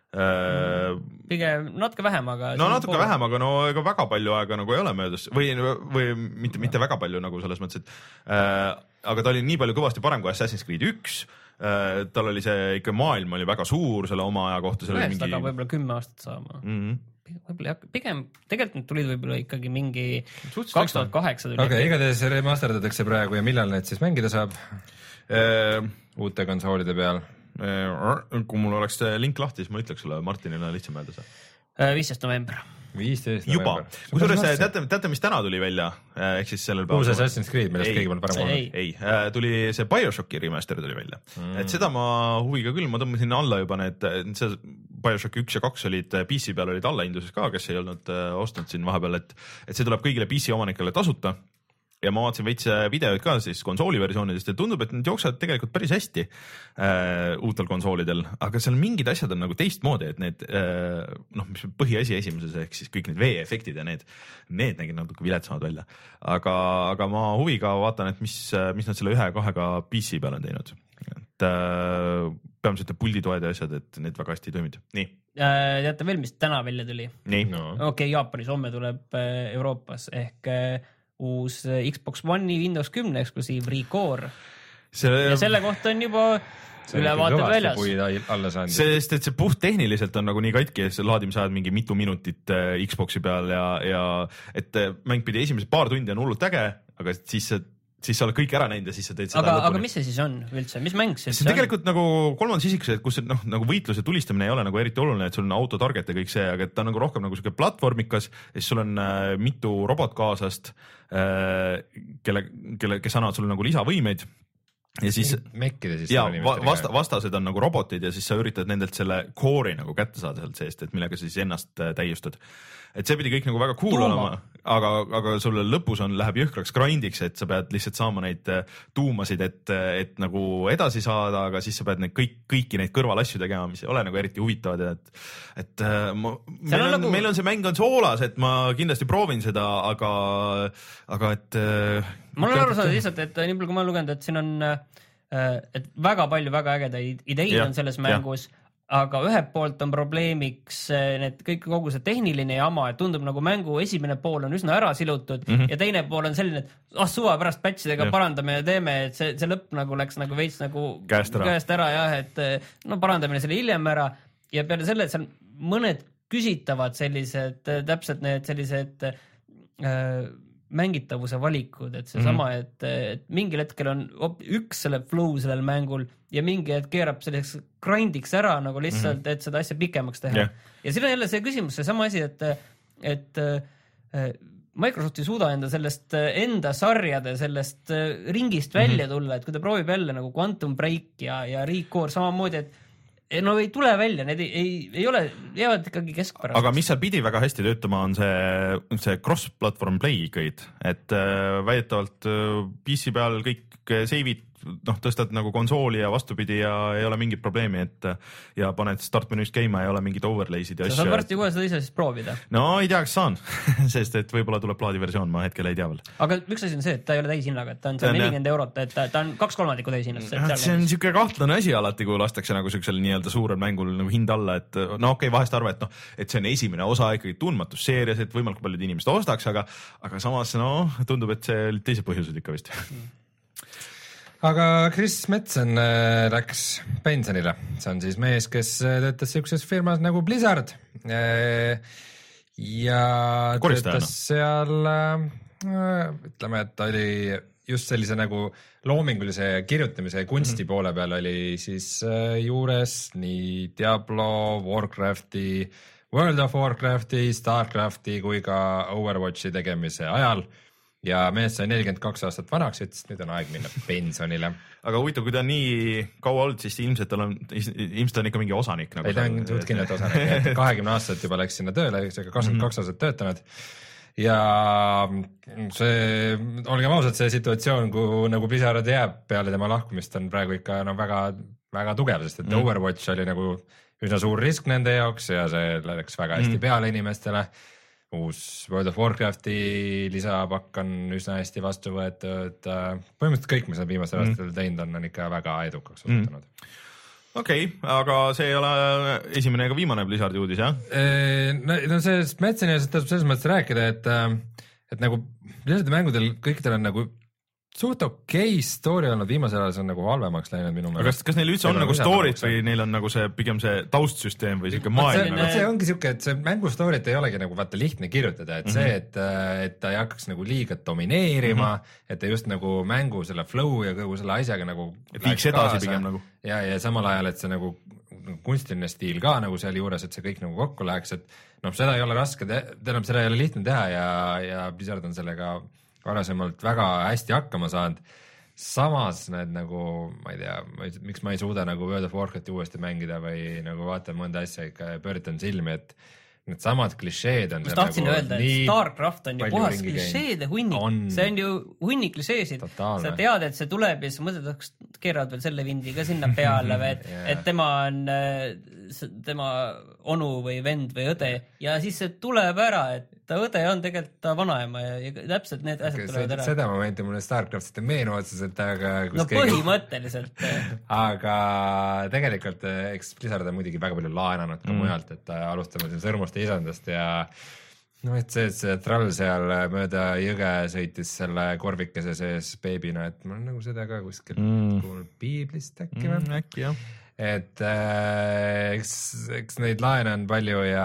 Pigem natuke vähem, aga no natuke pool... vähem, aga no ega väga palju aega nagu ei ole möödas või, või mitte, mitte väga palju nagu selles mõttes, et äh, aga ta oli nii palju kõvasti parem kui Assassin's Creed üks äh, tal oli see ikka maailm oli väga suur selle oma aja kohta ühest mingi... aga võib-olla kümme aastat saama mm -hmm. võib-olla pigem, tegelikult need tulid võib-olla ikkagi mingi kaks tuhat kaheksa tuli. aga igatahes remasterdatakse praegu ja millal need siis mängida saab äh, uute konsoolide peal? Kui mul oleks link lahti, siis ma ütleks sulle, Martinil on lihtsam öelda see. viisteist november. viisteist juba. Kusjuures teate, teate, mis täna tuli välja? Ehk siis sellel päeval. Uus Assassin's Creed, millest keegi pole parem olnud. Ei, tuli see Bioshocki remaster tuli välja. Mm. Et seda ma huviga küll, ma tõmbasin alla juba need, see Bioshock üks ja kaks olid P C peal olid allahinduses ka, kes ei olnud ostnud siin vahepeal, et, et see tuleb kõigile P C omanikele tasuta. Ja ma vaatasin veits videoid ka siis konsooli versioonidest ja tundub, et need jooksevad tegelikult päris hästi äh, uutel konsoolidel, aga seal mingid asjad on nagu teistmoodi, et need äh, noh, mis põhiasi esimeses ehk siis kõik need vee-efektid ja need, need nägid natuke viletsamad välja. Aga, aga ma huviga vaatan, et mis, mis nad selle ühe kahega P C peal on teinud. et äh, peamiselt pulditoed ja asjad, et need väga hästi toimid. Nii. Äh, teate veel, mis täna välja tuli? Nii. No. Okei, okay, Jaapanis homme tuleb äh, Euroopas ehk äh, uus Xbox One'i Windows kümme eksklusiiv Recore. See... Ja selle kohta on juba ülevaated väljas. Sest, et see puht tehniliselt on nagu nii katki, et see laadimise ajad mingi mitu minutit Xboxi peal ja, ja et mäng pidi esimesed paar tundi on hullult äge, aga siis, siis sa oled kõik ära näinud ja siis sa teed seda aga, lõpuni. Aga mis see siis on üldse? Mis mäng see, see on? Tegelikult nagu kolmandas isikus, kus noh, nagu võitluse tulistamine ei ole nagu eriti oluline, et sul on autotarget ja kõik see, aga ta on nagu rohkem nagu selline platvormikas ja siis sul on äh, mitu robotkaasast, äh, kelle, kelle, kes annavad sulle nagu lisavõimeid. Ja siis, siis ja vasta, vastased on nagu robotid ja siis sa üritad nendelt selle core'i nagu kätte saada sealt seest, et millega siis ennast täiustad. Et see pidi kõik nagu väga cool tuuma. Olema, aga, aga sulle lõpus on, läheb jõhkraks grindiks, et sa pead lihtsalt saama neid tuumasid, et, et nagu edasi saada, aga siis sa pead neid kõik, kõiki neid kõrvalasju tegema, mis ei ole nagu eriti huvitavad ja et, et ma, meil, on, nagu... meil on see mäng on soolas, et ma kindlasti proovin seda, aga, aga et ma olen aru saanud lihtsalt, et nii palju kui ma olen lugenud, et siin on et väga palju väga ägedaid ideid ja, on selles mängus, ja. Aga ühelt poolt on probleemiks need kõik kogu see tehniline jama, et tundub nagu mängu esimene pool on üsna ära silutud mm -hmm. ja teine pool on selline, et ah suva pärast patchidega ja. Parandame ja teeme, et see, see lõpp nagu läks nagu veits nagu käest ära, käest ära jah, et no parandamine selle hiljem ära ja peale selle, et seal mõned küsitavad sellised, täpselt need sellised äh, mängitavuse valikud, et seesama, mm-hmm. et, et mingil hetkel on üks selle flow sellel mängul ja mingi hetk keerab selliseks grindiks ära nagu lihtsalt, mm-hmm. et seda asja pikemaks teha. Yeah. Ja siin on jälle see küsimus, see sama asi, et, et Microsoft ei suuda enda sellest enda sarjade sellest ringist välja mm-hmm. tulla, et kui ta proovib jälle nagu Quantum Break ja, ja Recore samamoodi, et no ei tule välja, need ei, ei, ei ole, jäävad ikkagi keskpärast. Aga mis seal pidi väga hästi töötama on see, see cross-platform play kõid, et äh, väidetavalt äh, P C peal kõik save'id, noh, tõstad nagu konsooli ja vastupidi ja ei ole mingit probleemi, et ja paned startmenüüst käima, ei ole mingid overlaysid ja asja. Sa saad varsti kohe seda ise siis proovida. No ei tea, kas saan, sest et võib-olla tuleb plaadiversioon, ma hetkel ei tea veel. Aga üks asi on see, et ta ei ole täishinnaga, et ta on nelikümmend eurot, et ta, ta on kaks kolmandikku täishinnast. See on niisugune kahtlane asi alati, kui lastakse nagu niisugusel nii-öelda suurel mängul nagu hind alla, et no okei, okay, vahest arva, et noh, et see on esimene osa ikkagi tundmatus seerias, et võimalik paljud inimesed ostaks, aga, aga samas no, tundub, et see oli teised põhjused ikka vist. Aga Chris Metzen äh, läks pensionile, see on siis mees, kes töötas sellises firmas nagu Blizzard äh, ja Koristajana. Töötas seal äh, ütleme, et oli just sellise nagu loomingulise kirjutamise ja kunsti mm-hmm. poole peal oli siis äh, juures nii Diablo, Warcrafti, World of Warcrafti, Starcrafti kui ka Overwatchi tegemise ajal. Ja mees sai nelikümmend kaks aastat vanaks, ütles, nüüd on aeg minna pensionile. Aga huvitav, kui ta nii kaua olnud, siis ilmselt on, ilmselt on ikka mingi osanik. Nagu ei, ta on suht kindlalt osanik. kahekümne aastat juba läks sinna tööle, kakskümmend kaks aastat töötanud. Ja see, olgem ausad, see situatsioon, kui nagu Blizzard jääb peale tema lahkumist on praegu ikka no, väga, väga tugev, sest et mm. Overwatch oli nagu üsna suur risk nende jaoks ja see läks väga hästi mm. peale inimestele. Uus World of Warcrafti lisapakk on üsna hästi vastu võetud. Põhimõtteliselt kõik, mis on viimasel mm. aastal teinud, on, on ikka väga edukaks osutunud. Mm. Okei, okay, aga see ei ole esimene ega viimane Blizzardi uudis, jah? No, no see Metseni tasub selles mõttes rääkida, et, et nagu Blizzardi mängudel kõikidel on nagu suht okei okay story olnud, viimasel ajal see on nagu halvemaks läinud minu meelest. Kas, kas neil üldse on, on nagu story't või neil on nagu see pigem see taustsüsteem või siuke maailm? See, see ongi siuke, et see mängu story't ei olegi nagu vaata lihtne kirjutada, et mm -hmm. see, et, et ta ei hakkaks nagu liiga domineerima, mm -hmm. et ta just nagu mängu selle flow ja kogu selle asjaga nagu liiks edasi pigem nagu. Ja, ja samal ajal, et see nagu kunstiline stiil ka nagu seal juures, et see kõik nagu kokku läheks, et noh, seda ei ole raske, tähendab, seda ei ole lihtne teha ja, ja Blizzard on sellega varasemalt väga hästi hakkama saanud. Samas need nagu, ma ei tea, miks ma ei suuda nagu World of Warcrafti uuesti mängida või nagu vaatan mõnda asja ikka pööritan silmi, et need samad klišeed on. Ma tahtsin nagu öelda, et Starcraft on ju puhas klišeede hunnik. On. See on ju hunnik klišeesid. Sa tead, et see tuleb ja sa mõtled, et keeravad veel selle vindi ka sinna peale või et, yeah. et tema on tema onu või vend või õde ja siis see tuleb ära, et ta õde on tegelikult ta vanaema ja, ja täpselt need asjad okay, tulevad ära. Seda momenti mulle Starcraftist ei meenu otseselt, aga no keegi... põhimõtteliselt aga tegelikult eks Blizzard on muidugi väga palju laenanud ka mm. mujalt, et alustame siin Sõrmuste isandast ja no et see, et see trall seal mööda jõge sõitis selle korvikese sees beebina, et ma olen nagu seda ka kuskilt mm. kuulnud piiblist äkki või mm,? äkki jah. Et äh, eks, eks neid laene on palju ja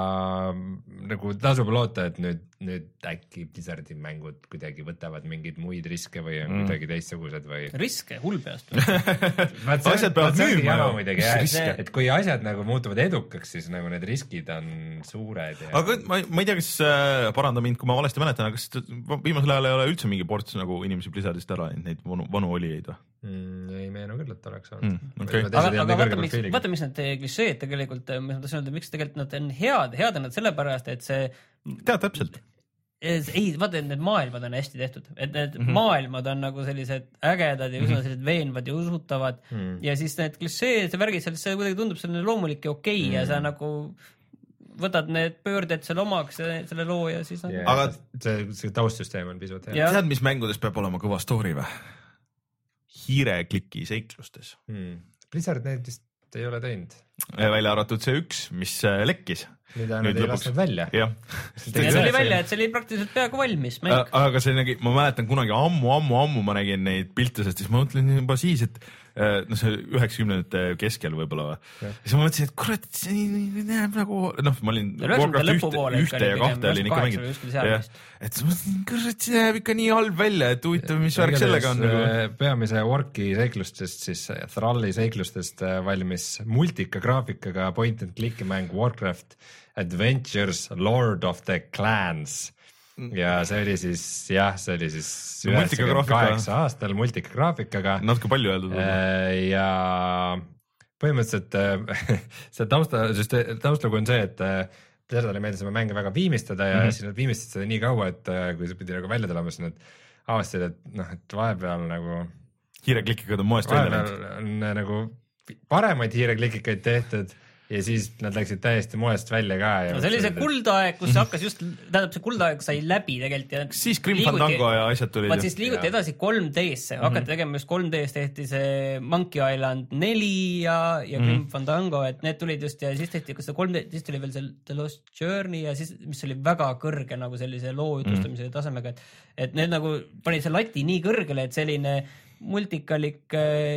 nagu tasub loota, et nüüd, nüüd äkki Blizzardi mängud kuidagi võtavad mingeid muid riske või on mm. kuidagi teistsugused või... Riske, hull peast. asjad peavad müüma muidugi, jah, et kui asjad nagu muutuvad edukaks, siis nagu need riskid on suured. Ja... aga ma, ma ei tea, kas äh, paranda mind, kui ma valesti mäletan, aga kas viimasel ajal ei ole üldse mingi ports nagu inimesi Blizzardist ära, neid vanu, vanu olijaid või? Mm, ei meenu küll, et oleks olnud mm, okay. aga, aga vaata, miks, vaata, mis need klišeed tegelikult, ma tahan öelda, miks tegelikult nad on head, head on nad sellepärast, et see tead täpselt ei, vaata, et need maailmad on hästi tehtud, et need mm -hmm. maailmad on nagu sellised ägedad ja üsna sellised veenvad ja usutavad mm -hmm. ja siis need klišeed, see värgid seal, see kuidagi tundub selline loomulik ja okei okay, mm -hmm. ja sa nagu võtad need pöörded seal omaks selle loo ja siis on... yeah, aga see, see taustsüsteem on pisut hea. Tead, mis mängudes peab olema kõva story või? Hiirekliki seiklustes hmm.. Blizzard neid vist ei ole teinud. Välja arvatud see üks, mis lekkis. mida nad ei lasknud välja. jah. ja see oli välja, et see oli praktiliselt peaaegu valmis mäng. aga see nägi, ma mäletan kunagi ammu, ammu, ammu ma nägin neid pilte, sest siis ma mõtlen juba siis, et no see üheksakümnendate keskel võib-olla. Ja siis ma mõtlesin, et kurat, see näeb nagu, noh, ma olin Warcraft ühte, ühte ja kahte olin ikka mängid. Et ma mõtlesin, kurat, see näeb ikka nii halb välja, et huvitav, mis värk sellega on. Peamise Orki seiklustest, siis Thralli seiklustest valmis multika graafikaga point and click mäng Warcraft Adventures Lord of the Clans. Ja see oli siis, jah, see oli siis üheksakümmend kaheksa aastal multika graafikaga. Natuke palju öeldud. Ja põhimõtteliselt see tausta, taustlugu on see, et Blizzardile meeldis oma mänge väga viimistada ja mm -hmm. siis nad viimistad seda nii kaua, et kui see pidi nagu välja tulema, siis nad avastasid, et noh, et vahepeal nagu hiireklikikad on moest välja läinud. On nagu paremaid hiireklikikaid tehtud ja siis nad läksid täiesti moest välja ka. No see oli see kuldaeg, kus hakkas just, tähendab see kuldaeg sai läbi tegelikult. Ja siis Grim Fandango ja asjad tulid. Vaat siis liiguti edasi kolm D-sse, hakati mm -hmm. tegema just kolm D-s tehti see Monkey Island neli ja, ja Grim mm -hmm. Fandango, et need tulid just ja siis tehti ka seda kolm D, siis tuli veel see The Lost Journey ja siis, mis oli väga kõrge nagu sellise loo jutustamise mm -hmm. tasemega, et, et need nagu panid see lati nii kõrgele, et selline multikalik,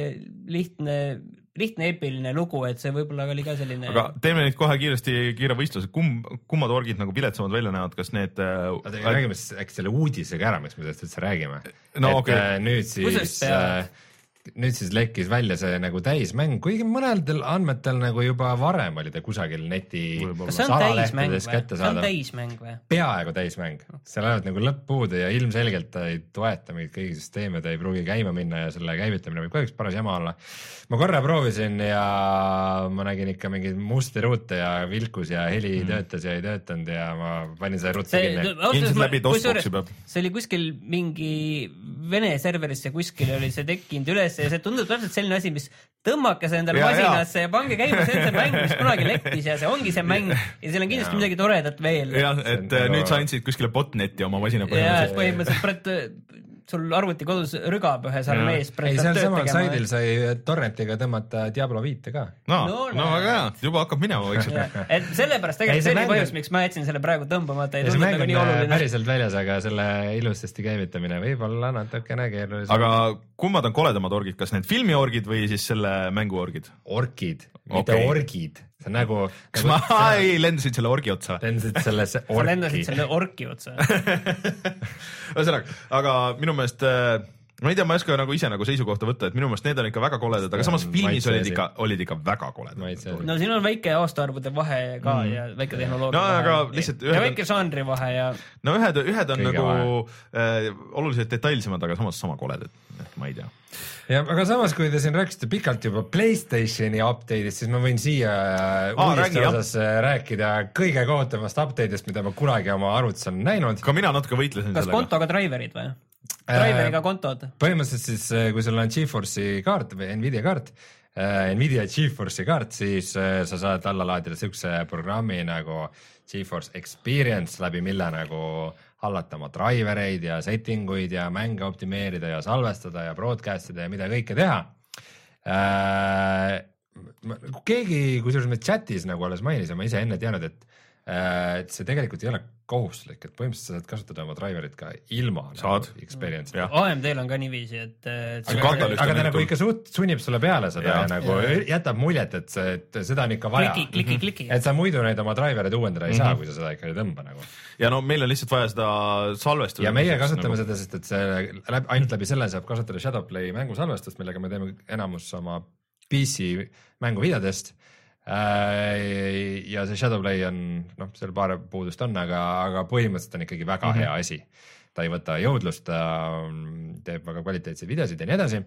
lihtne lihtne eepiline lugu, et see võib-olla oli ka selline... Aga teeme nüüd kohe kiiresti kiire võistluse. Kumb, kummad orgid nagu piletsamad välja näevad, kas need... Oota, räägime äkki selle uudisega ära, miks me sellest üldse räägime. No et okay. nüüd siis... nüüd siis lekkis välja see nagu täismäng, kuigi mõneldel andmetel nagu juba varem oli ta kusagil neti salalehtedes kätte saada. See on täismäng või? Peaaegu täismäng. Seal olevat nagu lõpp puudu ja ilmselgelt ta ei toeta mingit kõigi süsteeme, ta ei pruugi käima minna ja selle käivitamine võib kahjuks paras jama olla. Ma korra proovisin ja ma nägin ikka mingeid musti ruute ja vilkus ja heli mm. töötas ja ei töötanud ja ma panin selle rutte kinni. Ilmselt läbi DOS-boxi peab. See oli kuskil mingi Vene serverisse kuskil oli see tekkinud üles ja see tundub täpselt selline asi, mis tõmmake see endale masinasse ja pange käima see, see mäng, mis kunagi lekkis ja see ongi see mäng ja seal on kindlasti ja. midagi toredat veel. jah, et äh, nüüd sa andsid kuskile botneti oma masina põhimõtteliselt. põhimõtteliselt sul arvuti kodus rügab ühes armees. ei, seal samal saidil sai torrentiga tõmmata Diablo viite ka. no, no, no väga hea, juba hakkab minema vaikselt. et sellepärast tegelikult see oli põhjus, miks ma jätsin selle praegu tõmbamata. ja see mäng on päriselt väljas, aga selle ilusasti käivitamine võib olla natukene keerulisem. aga kummad on koledamad orgid, kas need filmiorgid või siis selle mängu orgid? Orgid, mitte okay. orgid. See on nagu... kas nagu, ma see... ei lendasid selle orgi otsa? Lendasid sellesse orki. sa lendasid selle orki otsa. Ühesõnaga, aga minu meelest, ma ei tea, ma ei oska nagu ise nagu seisukohta võtta, et minu meelest need on ikka väga koledad, aga samas filmis olid ikka, olid ikka väga koledad. No siin on väike aastaarvude vahe ka mm. ja väike tehnoloogia no, vahe. Aga lihtsalt ja väike žanri vahe ja... No ühed, ühed on Kõige nagu äh, oluliselt detailsemad, aga samas sama koledad, ma ei tea. Ja, aga samas, kui te siin rääkisite pikalt juba PlayStationi update'ist, siis ma võin siia Aa, uudiste räägi, osas jah. rääkida kõige kohutavast update'ist, mida ma kunagi oma arvutis on näinud. Ka mina natuke võitlesin Kas sellega. Kas kontoga driverid või? Driveriga kontod? Põhimõtteliselt siis, kui sul on GeForce'i kaart või Nvidia kaart, Nvidia GeForce'i kaart, siis sa saad alla laadida siukse programmi nagu GeForce Experience, läbi mille nagu hallata oma drivereid ja settinguid ja mänge optimeerida ja salvestada ja broadcast ida ja mida kõike teha. Keegi, kusjuures me chatis nagu alles mainis ja ma ise enne teanud, et et see tegelikult ei ole kohustuslik, et põhimõtteliselt sa saad kasutada oma driverit ka ilma saad nagu experience. A M D-l on ka niiviisi, et aga, aga, aga ta nagu ikka suht, sunnib sulle peale seda ja, ja nagu ja. jätab muljet, et, see, et seda on ikka vaja. Kliki, kliki, kliki. Et sa muidu neid oma drivereid uuendada ei mm -hmm. saa, kui sa seda ikka ei tõmba nagu. Ja no meil on lihtsalt vaja seda salvestada. Ja meie kasutame nagu... seda, sest et see läbi, ainult läbi selle saab kasutada Shadowplay mängusalvestust, millega me teeme enamus oma P C mänguvideodest. Ja see Shadowplay on, noh, seal paar puudust on, aga, aga põhimõtteliselt on ikkagi väga mm -hmm. hea asi. Ta ei võta jõudlust, ta teeb väga kvaliteetseid videosid ja nii edasi.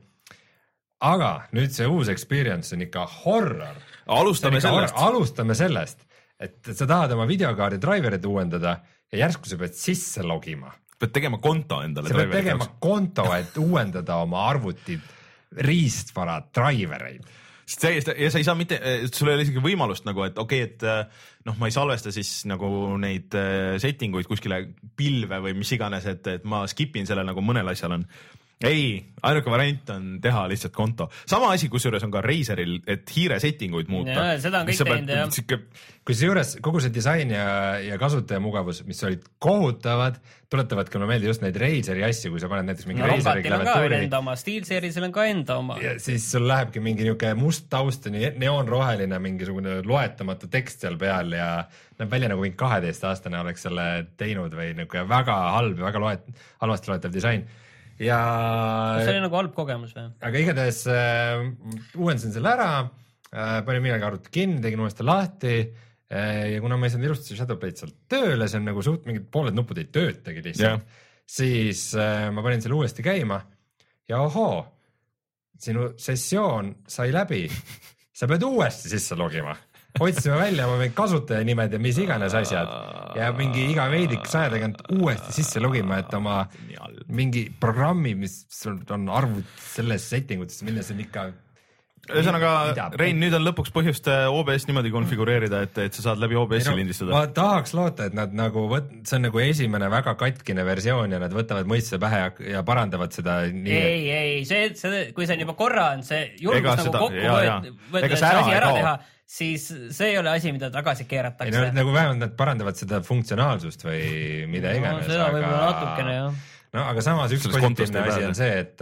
Aga nüüd see uus experience on ikka horror. Alustame sellest. Horror. Alustame sellest, et sa tahad oma videokaardi driverit uuendada ja järsku sa pead sisse logima. Pead tegema konto endale. Sa pead tegema jaoks. konto, et uuendada oma arvutid riistvara drivereid. See, ja sa ei saa mitte, sul ei ole isegi võimalust nagu, et okei, okay, et noh, ma ei salvesta siis nagu neid settinguid kuskile pilve või mis iganes, et, et ma skipin selle nagu mõnel asjal on. Ei, ainuke variant on teha lihtsalt konto. Sama asi, kusjuures on ka Razeril, et hiire settinguid muuta. Ja, seda on kõik teinud, jah. Sikke... Kui seejuures kogu see disain ja, ja kasutajamugavus, mis olid kohutavad, tuletavad ka meelde just neid Razeri asju, kui sa paned näiteks mingi no, Razeri klaviatuuri. Enda oma, SteelSeriesel on ka enda oma. Ja siis sul lähebki mingi niuke must taust, neoonroheline mingisugune loetamatu tekst seal peal ja näeb välja nagu mingi kaheteistaastane oleks selle teinud või niuke väga halb ja väga loet, halvasti loetav disain. Ja see oli nagu halb kogemus või? Aga igatahes äh, uuendasin selle ära, äh, panin millega arvuti kinni, tegin uuesti lahti äh, ja kuna ma ei saanud ilusti Shadowplay'd sealt tööle, see on nagu suht mingid pooled nupud ei töötagi lihtsalt, yeah. siis äh, ma panin selle uuesti käima ja ohoo, sinu sessioon sai läbi, sa pead uuesti sisse logima. Otsime välja oma kasutajanimed ja mis iganes asjad ja mingi iga veidik saja teganud uuesti sisse logima, et oma mingi programmi, mis sul on arvud selles settingutesse, milles on ikka ühesõnaga, Rein, nüüd on lõpuks põhjust O B S niimoodi konfigureerida, et, et sa saad läbi O B S-i no, lindistada. Ma tahaks loota, et nad nagu, võt, see on nagu esimene väga katkine versioon ja nad võtavad mõistuse pähe ja, ja parandavad seda nii. Ei, ei, see, see, kui see on juba korra on see julgus nagu seda, kokku võet, võet, see asi ära teha, siis see ei ole asi, mida tagasi keeratakse. No, nagu vähemalt nad parandavad seda funktsionaalsust või mida iganes. No, seda aga... võib-olla natukene, jah. No aga samas üks positiivne asi on see, et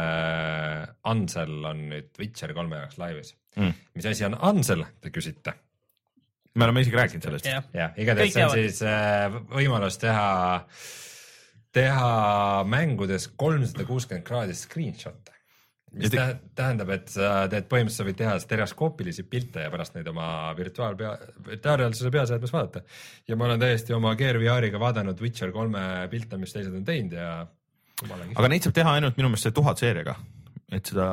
äh, Ansel on nüüd Witcher kolme jaoks laivis. Mm. Mis asi on Ansel, te küsite? Me oleme isegi rääkinud sellest. Ja, ja igatahes see on siis äh, võimalus teha, teha mängudes kolmsada kuuskümmend kraadi screenshot'e. Mis te... tähendab, et sa teed põhimõtteliselt, sa võid teha stereoskoopilisi pilte ja pärast neid oma virtuaalpea, virtuaalreaalsuse peaseadmes vaadata. Ja ma olen täiesti oma Gear V R-iga vaadanud Witcher kolme pilte, mis teised on teinud ja... Aga neid saab teha ainult minu meelest see tuhat seeriaga, et seda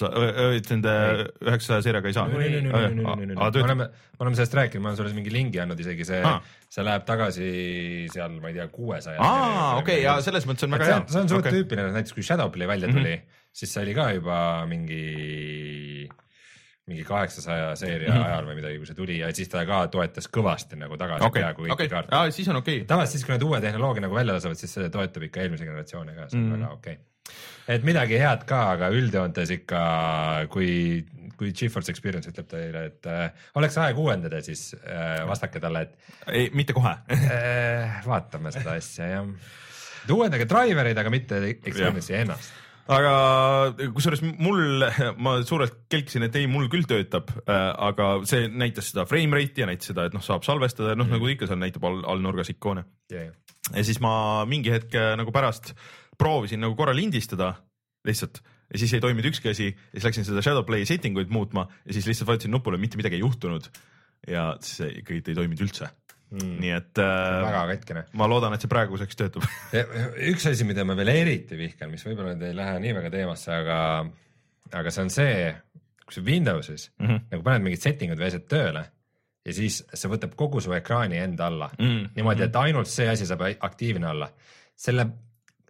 üheksasaja seeriaga ei saa. Me oleme sellest rääkinud, ma olen sulle mingi lingi andnud isegi, see, see läheb tagasi seal, ma ei tea, kuuesaja. Aa, okei, ja selles mõttes on väga hea. See on suht tüüpiline, näiteks kui Shadowplay välja tuli, siis see oli ka juba mingi mingi kaheksasaja seeria mm -hmm. ajal või midagi, kui see tuli ja siis ta ka toetas kõvasti nagu tagasi okay, peaaegu kõiki okay. kaarte. Aa, siis on okei okay.. tavaliselt siis, kui need uue tehnoloogia nagu välja lasavad, siis see toetab ikka eelmise generatsiooni ka, see on mm -hmm. väga okei okay. Et midagi head ka, aga üldjoontes ikka, kui, kui GeForce Experience ütleb teile, et äh, oleks aeg uuendada, siis äh, vastake talle, et ei, mitte kohe äh, vaatame seda asja, jah. Uuendage driverid, aga mitte Experience'i ennast. Aga kusjuures mul, ma suurelt kelkisin, et ei, mul küll töötab, aga see näitas seda frame rate'i ja näitas seda, et noh, saab salvestada, noh mm. nagu ikka seal näitab all, all nurgas ikoone yeah.. Ja siis ma mingi hetk nagu pärast proovisin nagu korra lindistada lihtsalt ja siis ei toiminud ükski asi ja siis läksin seda Shadowplay settinguid muutma ja siis lihtsalt vajutasin nupule, mitte midagi ei juhtunud ja see ikkagi ei toiminud üldse. Mm. Nii et äh, väga katkine. Ma loodan, et see praeguseks töötab. Üks asi, mida ma veel eriti vihkan, mis võib-olla ei lähe nii väga teemasse, aga, aga see on see, kui sa Windowsis mm -hmm. nagu paned mingid settingud või asjad tööle ja siis see võtab kogu su ekraani enda alla mm -hmm. niimoodi, et ainult see asi saab aktiivne olla. Selle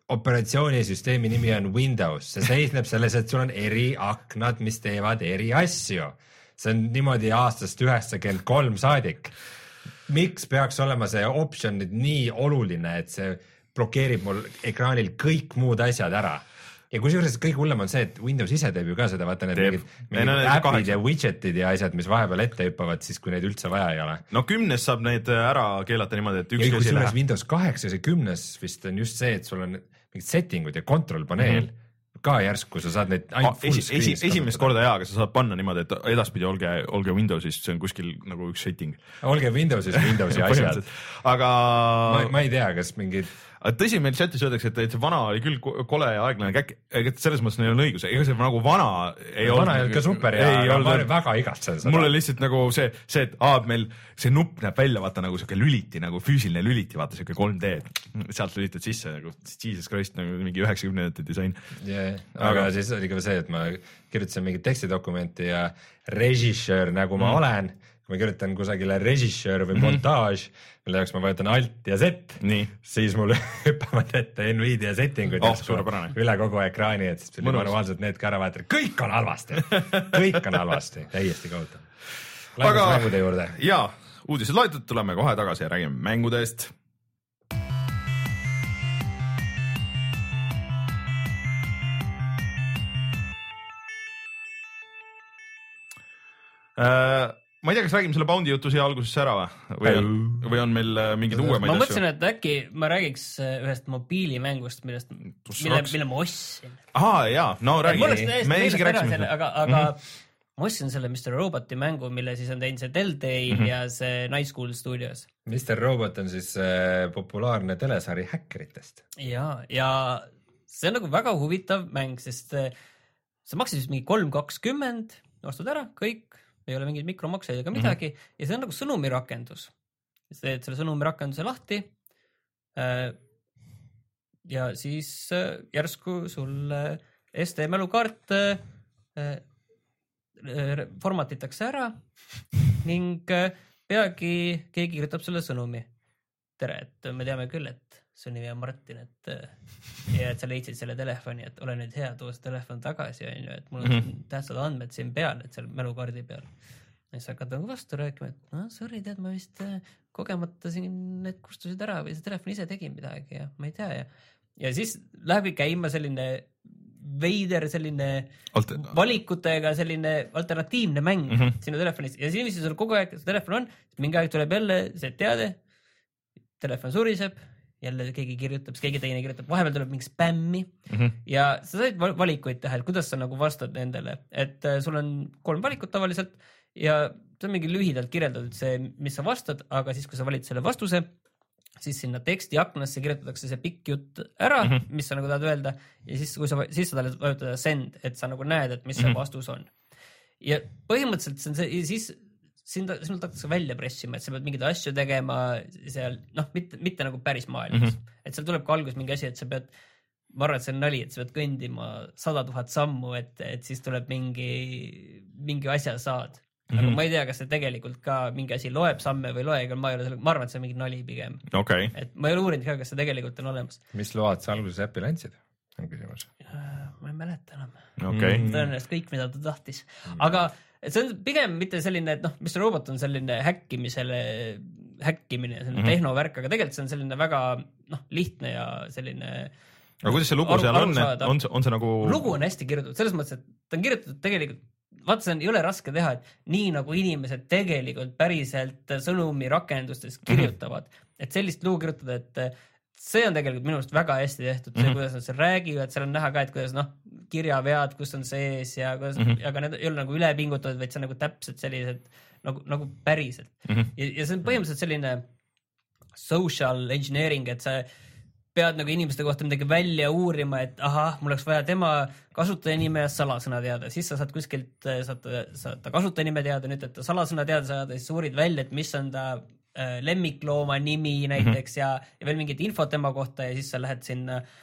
operatsioonisüsteemi nimi on Windows, see seisneb selles, et sul on eri aknad, mis teevad eri asju. See on niimoodi aastast üheksakümmend kolm saadik. Miks peaks olema see option nüüd nii oluline, et see blokeerib mul ekraanil kõik muud asjad ära? Ja kusjuures kõik hullem on see, et Windows ise teeb ju ka seda, vaata need mingid, mingid appid ja widgetid ja asjad, mis vahepeal ette hüppavad siis, kui neid üldse vaja ei ole. No kümnes saab neid ära keelata niimoodi, et üks ja käsi läheb. Windows kaheksa ja kümnes vist on just see, et sul on mingid settingud ja control paneel mm -hmm. ka järsku, sa saad neid ainult full esi, esi, esimest korda jaa, aga sa saad panna niimoodi, et edaspidi olge, olge Windowsist, see on kuskil nagu üks setting. Olge Windowsist Windowsi asjad. Aga ma, ma ei tea, kas mingid tõsi, meil chatis öeldakse, et see vana oli küll kole ja aeglane käk, et selles mõttes neil on õigus, ega see nagu vana ei olnud. Vana ei olnud ka super ja ei ma olen väga igatsen seda. Mul on lihtsalt nagu see, see, et aa, meil see nupp näeb välja, vaata nagu siuke lüliti, nagu füüsiline lüliti, vaata siuke kolm D, sealt lülitad sisse nagu Jesus Christ, nagu mingi üheksakümnendate disain. Yeah, aga, aga siis oli ka see, et ma kirjutasin mingit tekstidokumenti ja režissöör, nagu ma mm. olen, kui ma kirjutan kusagile režissöör või montaaž, mille jaoks ma vajutan alt ja Z, siis mul hüppavad ette Nvidia settingud oh, üle kogu ekraani, et siis tuli manuaalselt need ka ära vahetada. Kõik on halvasti, kõik on halvasti, täiesti kohutav. Lähme aga mängude juurde. Jaa, uudised loetud, tuleme kohe tagasi ja räägime mängudest. Uh, ma ei tea, kas räägime selle Boundi jutu siia algusesse ära või, või on meil mingid uuemaid asju? Ma mõtlesin, et äkki ma räägiks ühest mobiilimängust, millest, mille, mille ma ostsin. Aha, jaa, no räägi. Me isegi rääksime. Selle, aga aga mm-hmm. ma ostsin selle mister Roboti mängu, mille siis on teinud see Telltale mm-hmm. ja see Night School Studios. mister Robot on siis äh, populaarne telesari häkkeritest. Ja, ja see on nagu väga huvitav mäng, sest äh, see maksis vist mingi kolm kakskümmend, ostad ära, kõik. Ei ole mingid mikromakseid ega midagi mm-hmm. ja see on nagu sõnumirakendus. See, et selle sõnumirakenduse lahti ja siis järsku sul S D mälukaart formatitakse ära ning peagi keegi kirjutab selle sõnumi. Tere, et me teame küll, et su nimi on Martin, et ja et sa leidsid selle telefoni, et ole nüüd hea, too see telefon tagasi, on ju, et mul on mm-hmm. tähtsad andmed siin peal, et seal mälukaardi peal. Ja siis hakkad nagu vastu rääkima, et no sorry, tead, ma vist kogemata siin need kustusid ära või see telefon ise tegi midagi ja ma ei tea. Ja, ja siis läheb käima selline veider, selline Alt- valikutega selline alternatiivne mäng mm-hmm. sinu telefonis. Ja siin, mis sul kogu aeg see telefon on, mingi aeg tuleb jälle see teade, telefon suriseb, jälle keegi kirjutab, keegi teine kirjutab, vahepeal tuleb mingi spämmi mm-hmm. ja sa said valikuid teha, et kuidas sa nagu vastad nendele, et sul on kolm valikut tavaliselt ja see on mingi lühidalt kirjeldatud see, mis sa vastad, aga siis, kui sa valid selle vastuse, siis sinna teksti aknasse kirjutatakse see pikk jutt ära, mm-hmm. mis sa nagu tahad öelda ja siis, kui sa, siis sa tahad vajutada send, et sa nagu näed, et mis mm-hmm. see vastus on. Ja põhimõtteliselt see on see, siis sind, sinult hakatakse välja pressima, et sa pead mingeid asju tegema seal, noh, mitte, mitte nagu päris maailmas. Mm-hmm. Et seal tuleb ka algus mingi asi, et sa pead, ma arvan, et see on nali, et sa pead kõndima sada tuhat sammu, et, et siis tuleb mingi, mingi asja saad. Aga mm-hmm. ma ei tea, kas see tegelikult ka mingi asi loeb samme või loe, ma, ei ole selle, ma arvan, et see on mingi nali pigem. Okay. Et ma ei ole uurinud ka, kas see tegelikult on olemas. Mis load sa alguses äppi ländsid? On küsimus. Ma ei mäleta enam. Okay. Tõenäoliselt kõik, mida ta tahtis. Aga et see on pigem mitte selline, et noh, mister Robot on selline häkkimisele, häkkimine, selline mm-hmm. tehnovärk, aga tegelikult see on selline väga noh, lihtne ja selline aga kuidas see lugu aru, seal on, et on see, on see nagu lugu on hästi kirjutatud, selles mõttes, et ta on kirjutatud tegelikult, vaata, see on, ei ole raske teha, et nii nagu inimesed tegelikult päriselt sõnumi rakendustes kirjutavad, mm-hmm. et sellist lugu kirjutada, et see on tegelikult minu arust väga hästi tehtud, see, mm-hmm. kuidas nad seal räägivad, seal on näha ka, et kuidas noh, kirjavead, kus on sees ja kuidas, mm-hmm. aga need ei ole nagu üle pingutatud, vaid see on nagu täpselt sellised nagu, nagu päriselt. Mm-hmm. Ja, ja see on põhimõtteliselt selline social engineering, et sa pead nagu inimeste kohta midagi välja uurima, et ahah, mul oleks vaja tema kasutajanime ja salasõna teada, siis sa saad kuskilt, saad, saad ta kasutajanime teada, nüüd, et ta salasõna teada saada, siis uurid välja, et mis on ta lemmiklooma nimi näiteks mm-hmm. ja, ja veel mingit infot tema kohta ja siis sa lähed sinna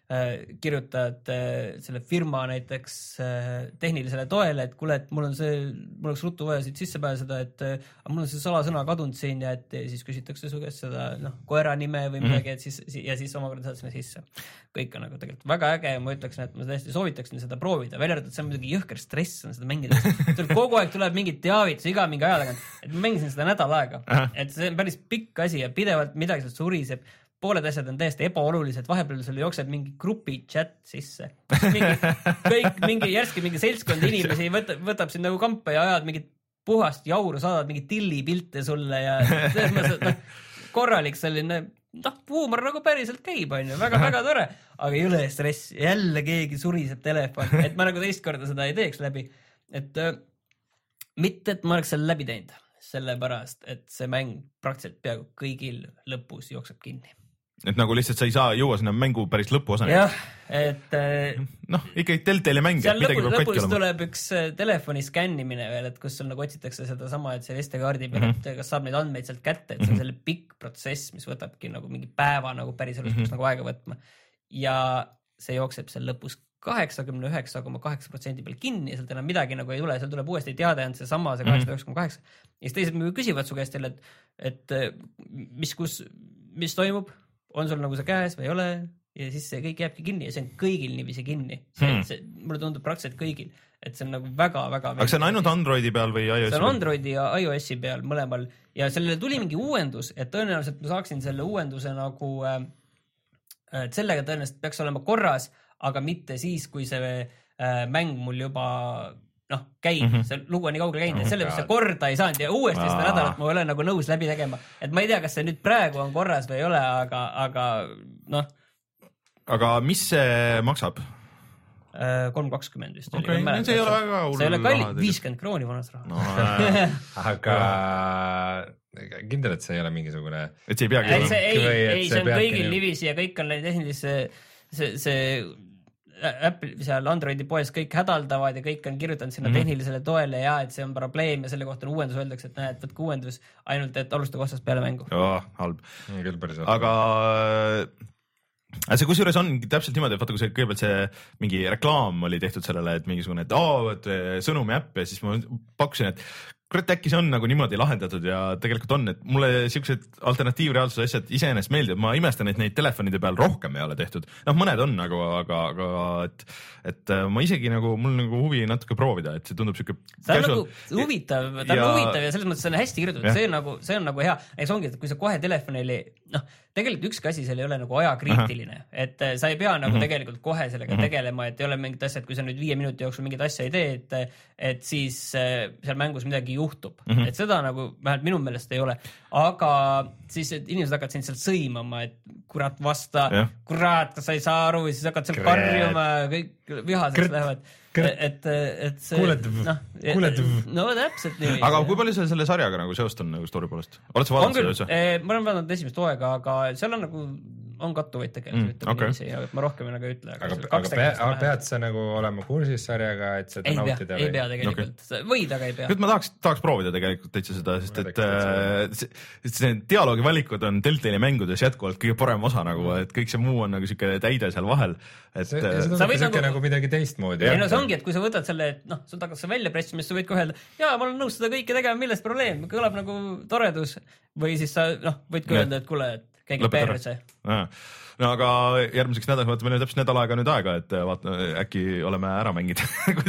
äh, kirjutad äh, selle firma näiteks äh, tehnilisele toele, et kuule, et mul on see, mul oleks ruttu vaja siit sisse pääseda, et äh, mul on see salasõna kadunud siin ja et siis küsitakse su käest seda noh, koera nime või midagi, et siis ja siis omakorda saad sinna sisse. Kõik on nagu tegelikult väga äge ja ma ütleksin, et ma tõesti soovitaksin seda proovida. Välja arvatud, see on muidugi jõhker stress on seda mängida. Kogu aeg tuleb mingid teavitus iga mingi aja tagant, et ma mängisin seda nädal aega, et see on päris pikk asi ja pidevalt midagi sealt suriseb. Pooled asjad on täiesti ebaolulised, vahepeal sul jookseb mingi grupi chat sisse. Mingi, kõik mingi järski mingi seltskond inimesi võtab, võtab sind nagu kampa ja ajad mingit puhast jauru, saadad mingi tilli pilte sulle ja selles mõttes, no, korralik selline noh, huumor nagu päriselt käib, on ju, väga-väga tore, aga ei ole stress, jälle keegi suriseb telefon, et ma nagu teist korda seda ei teeks läbi, et äh, mitte, et ma oleks selle läbi teinud, sellepärast, et see mäng praktiliselt peaaegu kõigil lõpus jookseb kinni. Et nagu lihtsalt sa ei saa jõua sinna mängu päris lõpuosani. Jah, et äh, noh, ikkagi Telltale'i mäng, et midagi peab katki olema. Lõpus tuleb üks telefoni skännimine veel, et kus sul nagu otsitakse seda sama, et see vestekaardi peal, mm -hmm. et kas saab neid andmeid sealt kätte, et see on selle pikk protsess, mis võtabki nagu mingi päeva nagu päris elus mm -hmm. nagu aega võtma. Ja see jookseb seal lõpus kaheksakümmend üheksa koma kaheksa protsendi peal kinni ja sealt enam midagi nagu ei tule, seal tuleb uuesti teada ja on see sama, see kaheksakümmend üheksa koma kaheksa. Ja siis teised küsivad su käest jälle, et, et mis, kus, mis toimub, on sul nagu see käes või ei ole ja siis see kõik jääbki kinni ja see on kõigil niiviisi kinni. See, hmm. see, mulle tundub praktiliselt kõigil, et see on nagu väga-väga aga see on ainult Androidi peal või iOS-i? See on Androidi ja iOS-i peal mõlemal ja sellele tuli mingi uuendus, et tõenäoliselt ma saaksin selle uuenduse nagu et sellega tõenäoliselt peaks olema korras, aga mitte siis, kui see mäng mul juba noh, käib, mm -hmm. see lugu on nii kaugele käinud, et sellepärast see korda ei saanud ja uuesti Aa. seda nädalat ma olen nagu nõus läbi tegema. Et ma ei tea, kas see nüüd praegu on korras või ei ole, aga, aga noh. Aga mis see maksab? kolm kakskümmend vist oli. Okay. See ei ole väga hull. See ei ole kalli, viiskümmend krooni vanast raha. No, aga kindel, et see ei ole mingisugune... Et see ei peagi ei, see, ei, või, ei, see on kõigil niiviisi ja kõik on tehnilise see, see Apple seal Androidi poes kõik hädaldavad ja kõik on kirjutanud sinna mm -hmm. tehnilisele toele ja et see on probleem ja selle kohta on uuendus, öeldakse, et näed, võtke uuendus ainult, et alustage otsast peale mängu. Oh, halb. Aga see kusjuures on täpselt niimoodi, et vaata, kui see kõigepealt see mingi reklaam oli tehtud sellele, et mingisugune, et oo, et sõnumi äpp ja siis ma pakkusin, et kurat, äkki see on nagu niimoodi lahendatud ja tegelikult on, et mulle siuksed alternatiivreaalsuse asjad iseenesest meeldib, ma imestan, et neid telefonide peal rohkem ei ole tehtud. Noh, mõned on nagu, aga, aga et, et ma isegi nagu, mul nagu huvi natuke proovida, et see tundub siuke see on casual. Nagu huvitav, ta on ja... huvitav ja selles mõttes see on hästi kirjutatud, see on nagu, see on nagu hea. Eks ongi, et kui sa kohe telefonili, noh, tegelikult ükski asi seal ei ole nagu ajakriitiline, Aha. et sa ei pea nagu mm -hmm. tegelikult kohe sellega mm -hmm. tegelema, et ei ole mingit asja, et kui sa nüüd viie minuti jooksul mingit asja ei tee, et, et siis seal mängus midagi juhtub, mm -hmm. et seda nagu vähemalt minu meelest ei ole, aga siis inimesed hakkavad sind sealt sõimama, et kurat vasta, yeah. kurat, kas sa ei saa aru ja siis hakkad seal karjuma, kõik vihaseks lähevad. Et, et see kuuled, no, kuuled. no täpselt nii. Aga kui palju see selle sarjaga nagu seost on nagu story poolest? Oled sa vaadanud seda üldse? Ma olen vaadanud esimest hooaega, aga seal on nagu on kattuvaid tegelikult mm, okay. ja ma rohkem nagu ei ütle. Aga, aga pea, pead sa nagu olema kursis sarjaga, et seda ei nautida? Ei pea tegelikult, okay. võid, aga ei pea. Nüüd ma tahaks, tahaks proovida tegelikult täitsa seda, sest et see, see dialoogi valikud on Telltale'i mängudes jätkuvalt kõige parem osa nagu, et kõik see muu on nagu siuke täide seal vahel. Et, see, ja see on siuke nagu midagi teistmoodi. Ei no see ongi, et kui sa võtad selle, et noh, sul tagasi välja pressimist, sa võid kohe öelda, jaa, ma olen nõus seda kõike tegema, millest probleem, kõlab nagu toredus või siis sa noh, võid ka öelda, et kuule, et käige perse. No aga järgmiseks nädalaks vaata, meil on täpselt nädal aega nüüd aega, et vaata, äkki oleme ära mängid.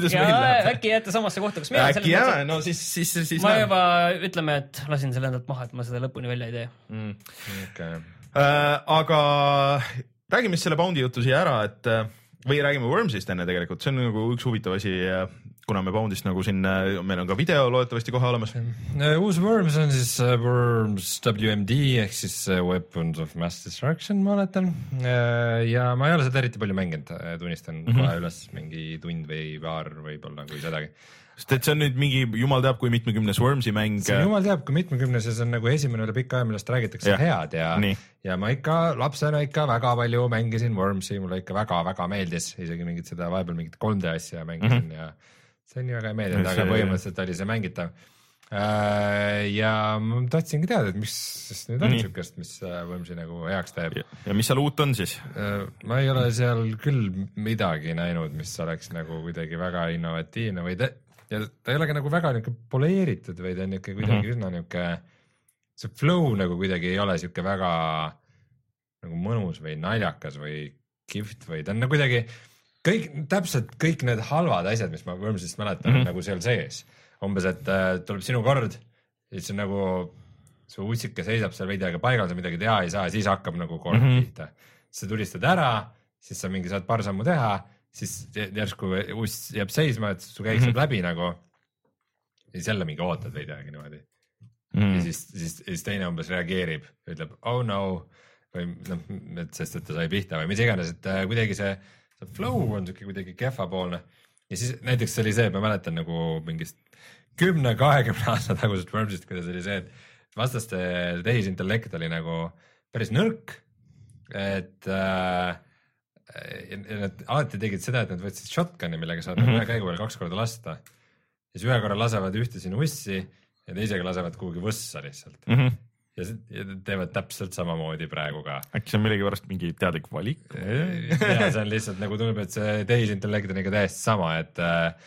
ja äkki jääte samasse kohta, kas meil äkki jää, no siis, siis, siis ma juba ütleme, et lasin selle endalt maha, et ma seda lõpuni välja ei tee mm. okay. äh, aga räägime siis selle Boundi jutu siia ära, et või räägime Wormsist enne tegelikult, see on nagu üks huvitav asi, kuna me Boundist nagu siin, meil on ka video loodetavasti kohe olemas. Uus Worms on siis Worms W M D ehk siis Weapons of Mass Destruction, ma oletan. Ja ma ei ole seda eriti palju mänginud, tunnistan mm -hmm. kohe üles mingi tund või paar võib-olla kui sedagi. Sest et see on nüüd mingi, jumal teab, kui mitmekümnes Wormsi mäng. See on jumal teab, kui mitmekümnes ja see on nagu esimene üle pikka aja, millest räägitakse ja. head ja, ja ma ikka lapsena ikka väga palju mängisin Wormsi, mulle ikka väga-väga meeldis, isegi mingit seda vahepeal mingit kolm D asja mängisin mm -hmm. ja see on nii väga ei meeldinud, aga põhimõtteliselt oli see mängitav. ja ma tahtsingi teada, et mis nüüd on niisugust, mis Wormsi nagu heaks teeb. Ja, ja mis seal uut on siis? Ma ei ole seal küll midagi näinud, mis oleks nagu kuidagi väga innovatiivne või te, ja ta ei ole ka nagu väga niuke poleeritud või ta on niuke kuidagi mm-hmm. üsna niuke, see flow nagu kuidagi ei ole niuke väga nagu mõnus või naljakas või kihvt või ta on nagu kuidagi kõik, täpselt kõik need halvad asjad, mis ma Wormsist mäletan mm-hmm. nagu seal sees. Umbes, et äh, tuleb sinu kord, siis on nagu su ussike seisab seal veidi aega paigal, sa midagi teha ei saa, siis hakkab nagu kord mm-hmm. pihta. Sa tulistad ära, siis sa mingi saad paar sammu teha, siis järsku uss jääb seisma, et su käik saab mm-hmm. läbi nagu ja siis jälle mingi ootad veidi aega niimoodi. Mm-hmm. Ja siis, siis, siis teine umbes reageerib, ütleb oh no või noh, et sest, et ta sai pihta või mis iganes, et äh, kuidagi see, see flow on siuke kuidagi kehvapoolne. Ja siis näiteks see oli see, ma mäletan nagu mingist kümne kahekümne aasta tagusest Wormsist, kuidas oli see, et vastaste tehisintellekt oli nagu päris nõrk, et äh, nad alati tegid seda, et nad võtsid shotgun'i, millega saad mm-hmm. ühe käigu peale kaks korda lasta. Ja siis ühe korra lasevad ühte sinu ussi ja teisega lasevad kuhugi võssa lihtsalt. Mm-hmm. Ja, ja teevad täpselt samamoodi praegu ka. Äkki see on millegi pärast mingi teadlik valik? ja see on lihtsalt nagu tundub, et see tehisintellekt on ikka täiesti sama, et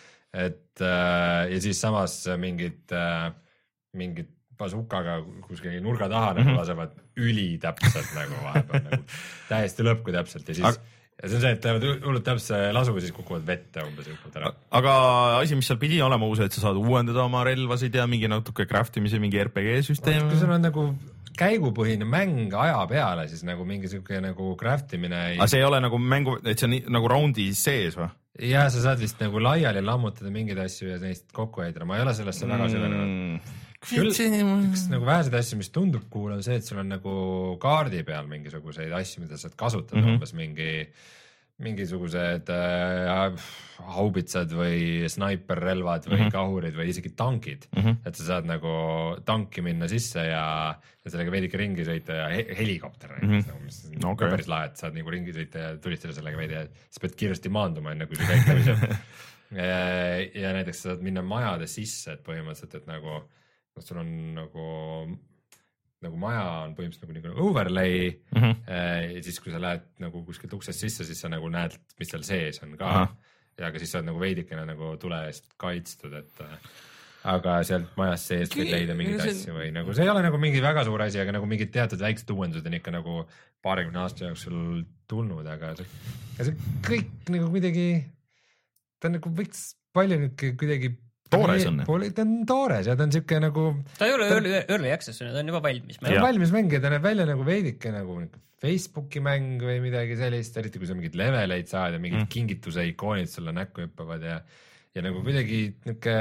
et ja siis samas mingid mingid basukaga kuskil nurga taha mm-hmm. nagu lasevad üli täpselt nagu vahepeal nagu täiesti lõpku täpselt ja siis Aga... ja see on see, et teevad hullult täpselt lasu ja siis kukuvad vette umbes jukud ära. Aga asi, mis seal pidi olema uus, et sa saad uuendada oma relvasid ja mingi natuke craftimise, mingi R P G-süsteem. Kui seal on nagu käigupõhine mäng aja peale, siis nagu mingi siuke nagu craftimine ei... Aga see ei ole nagu mängu, et see on nii, nagu raundi sees või? Ja sa saad vist nagu laiali lammutada mingeid asju ja neist kokku heidra. Ma ei ole sellesse väga süvenenud. Küll üks nagu väheseid asju, mis tundub cool, on see, et sul on nagu kaardi peal mingisuguseid asju, mida saad kasutada mm-hmm. umbes mingi mingisugused äh, haubitsad või snaiperrelvad või mm-hmm. kahurid või isegi tankid, mm-hmm. et sa saad nagu tanki minna sisse ja, ja sellega veidike ringi sõita ja he helikopter näiteks mm-hmm. nagu, mis on okay. päris lahe, et saad nagu ringi sõita ja tulistada sellega veidi ja siis pead kiiresti maanduma enne, kui su käik läbi saab. ja, ja näiteks sa saad minna majade sisse, et põhimõtteliselt, et nagu no, sul on nagu nagu maja on põhimõtteliselt nagu, nagu overlay mm-hmm. ja siis kui sa lähed nagu kuskilt uksest sisse, siis sa nagu näed, mis seal sees on ka Aha. ja aga siis sa oled nagu veidikene nagu tule eest kaitstud, et aga sealt majast seest võid leida mingeid asju või nagu see ei ole nagu mingi väga suur asi, aga nagu mingid teatud väiksed uuendused on ikka nagu paarikümne aasta jooksul tulnud, aga see, see kõik nagu kuidagi ta on nagu võiks palju nüüd kuidagi toores on. Ta on toores ja ta on siuke nagu... Ta ei ole early, early access, ta on juba valmis. Ta on valmis mäng ja ta näeb välja nagu veidike nagu Facebooki mäng või midagi sellist, eriti kui sa mingid leveleid saad ja mingid mm. kingituse ikoonid sulle näkku hüppavad ja, ja nagu kuidagi niuke,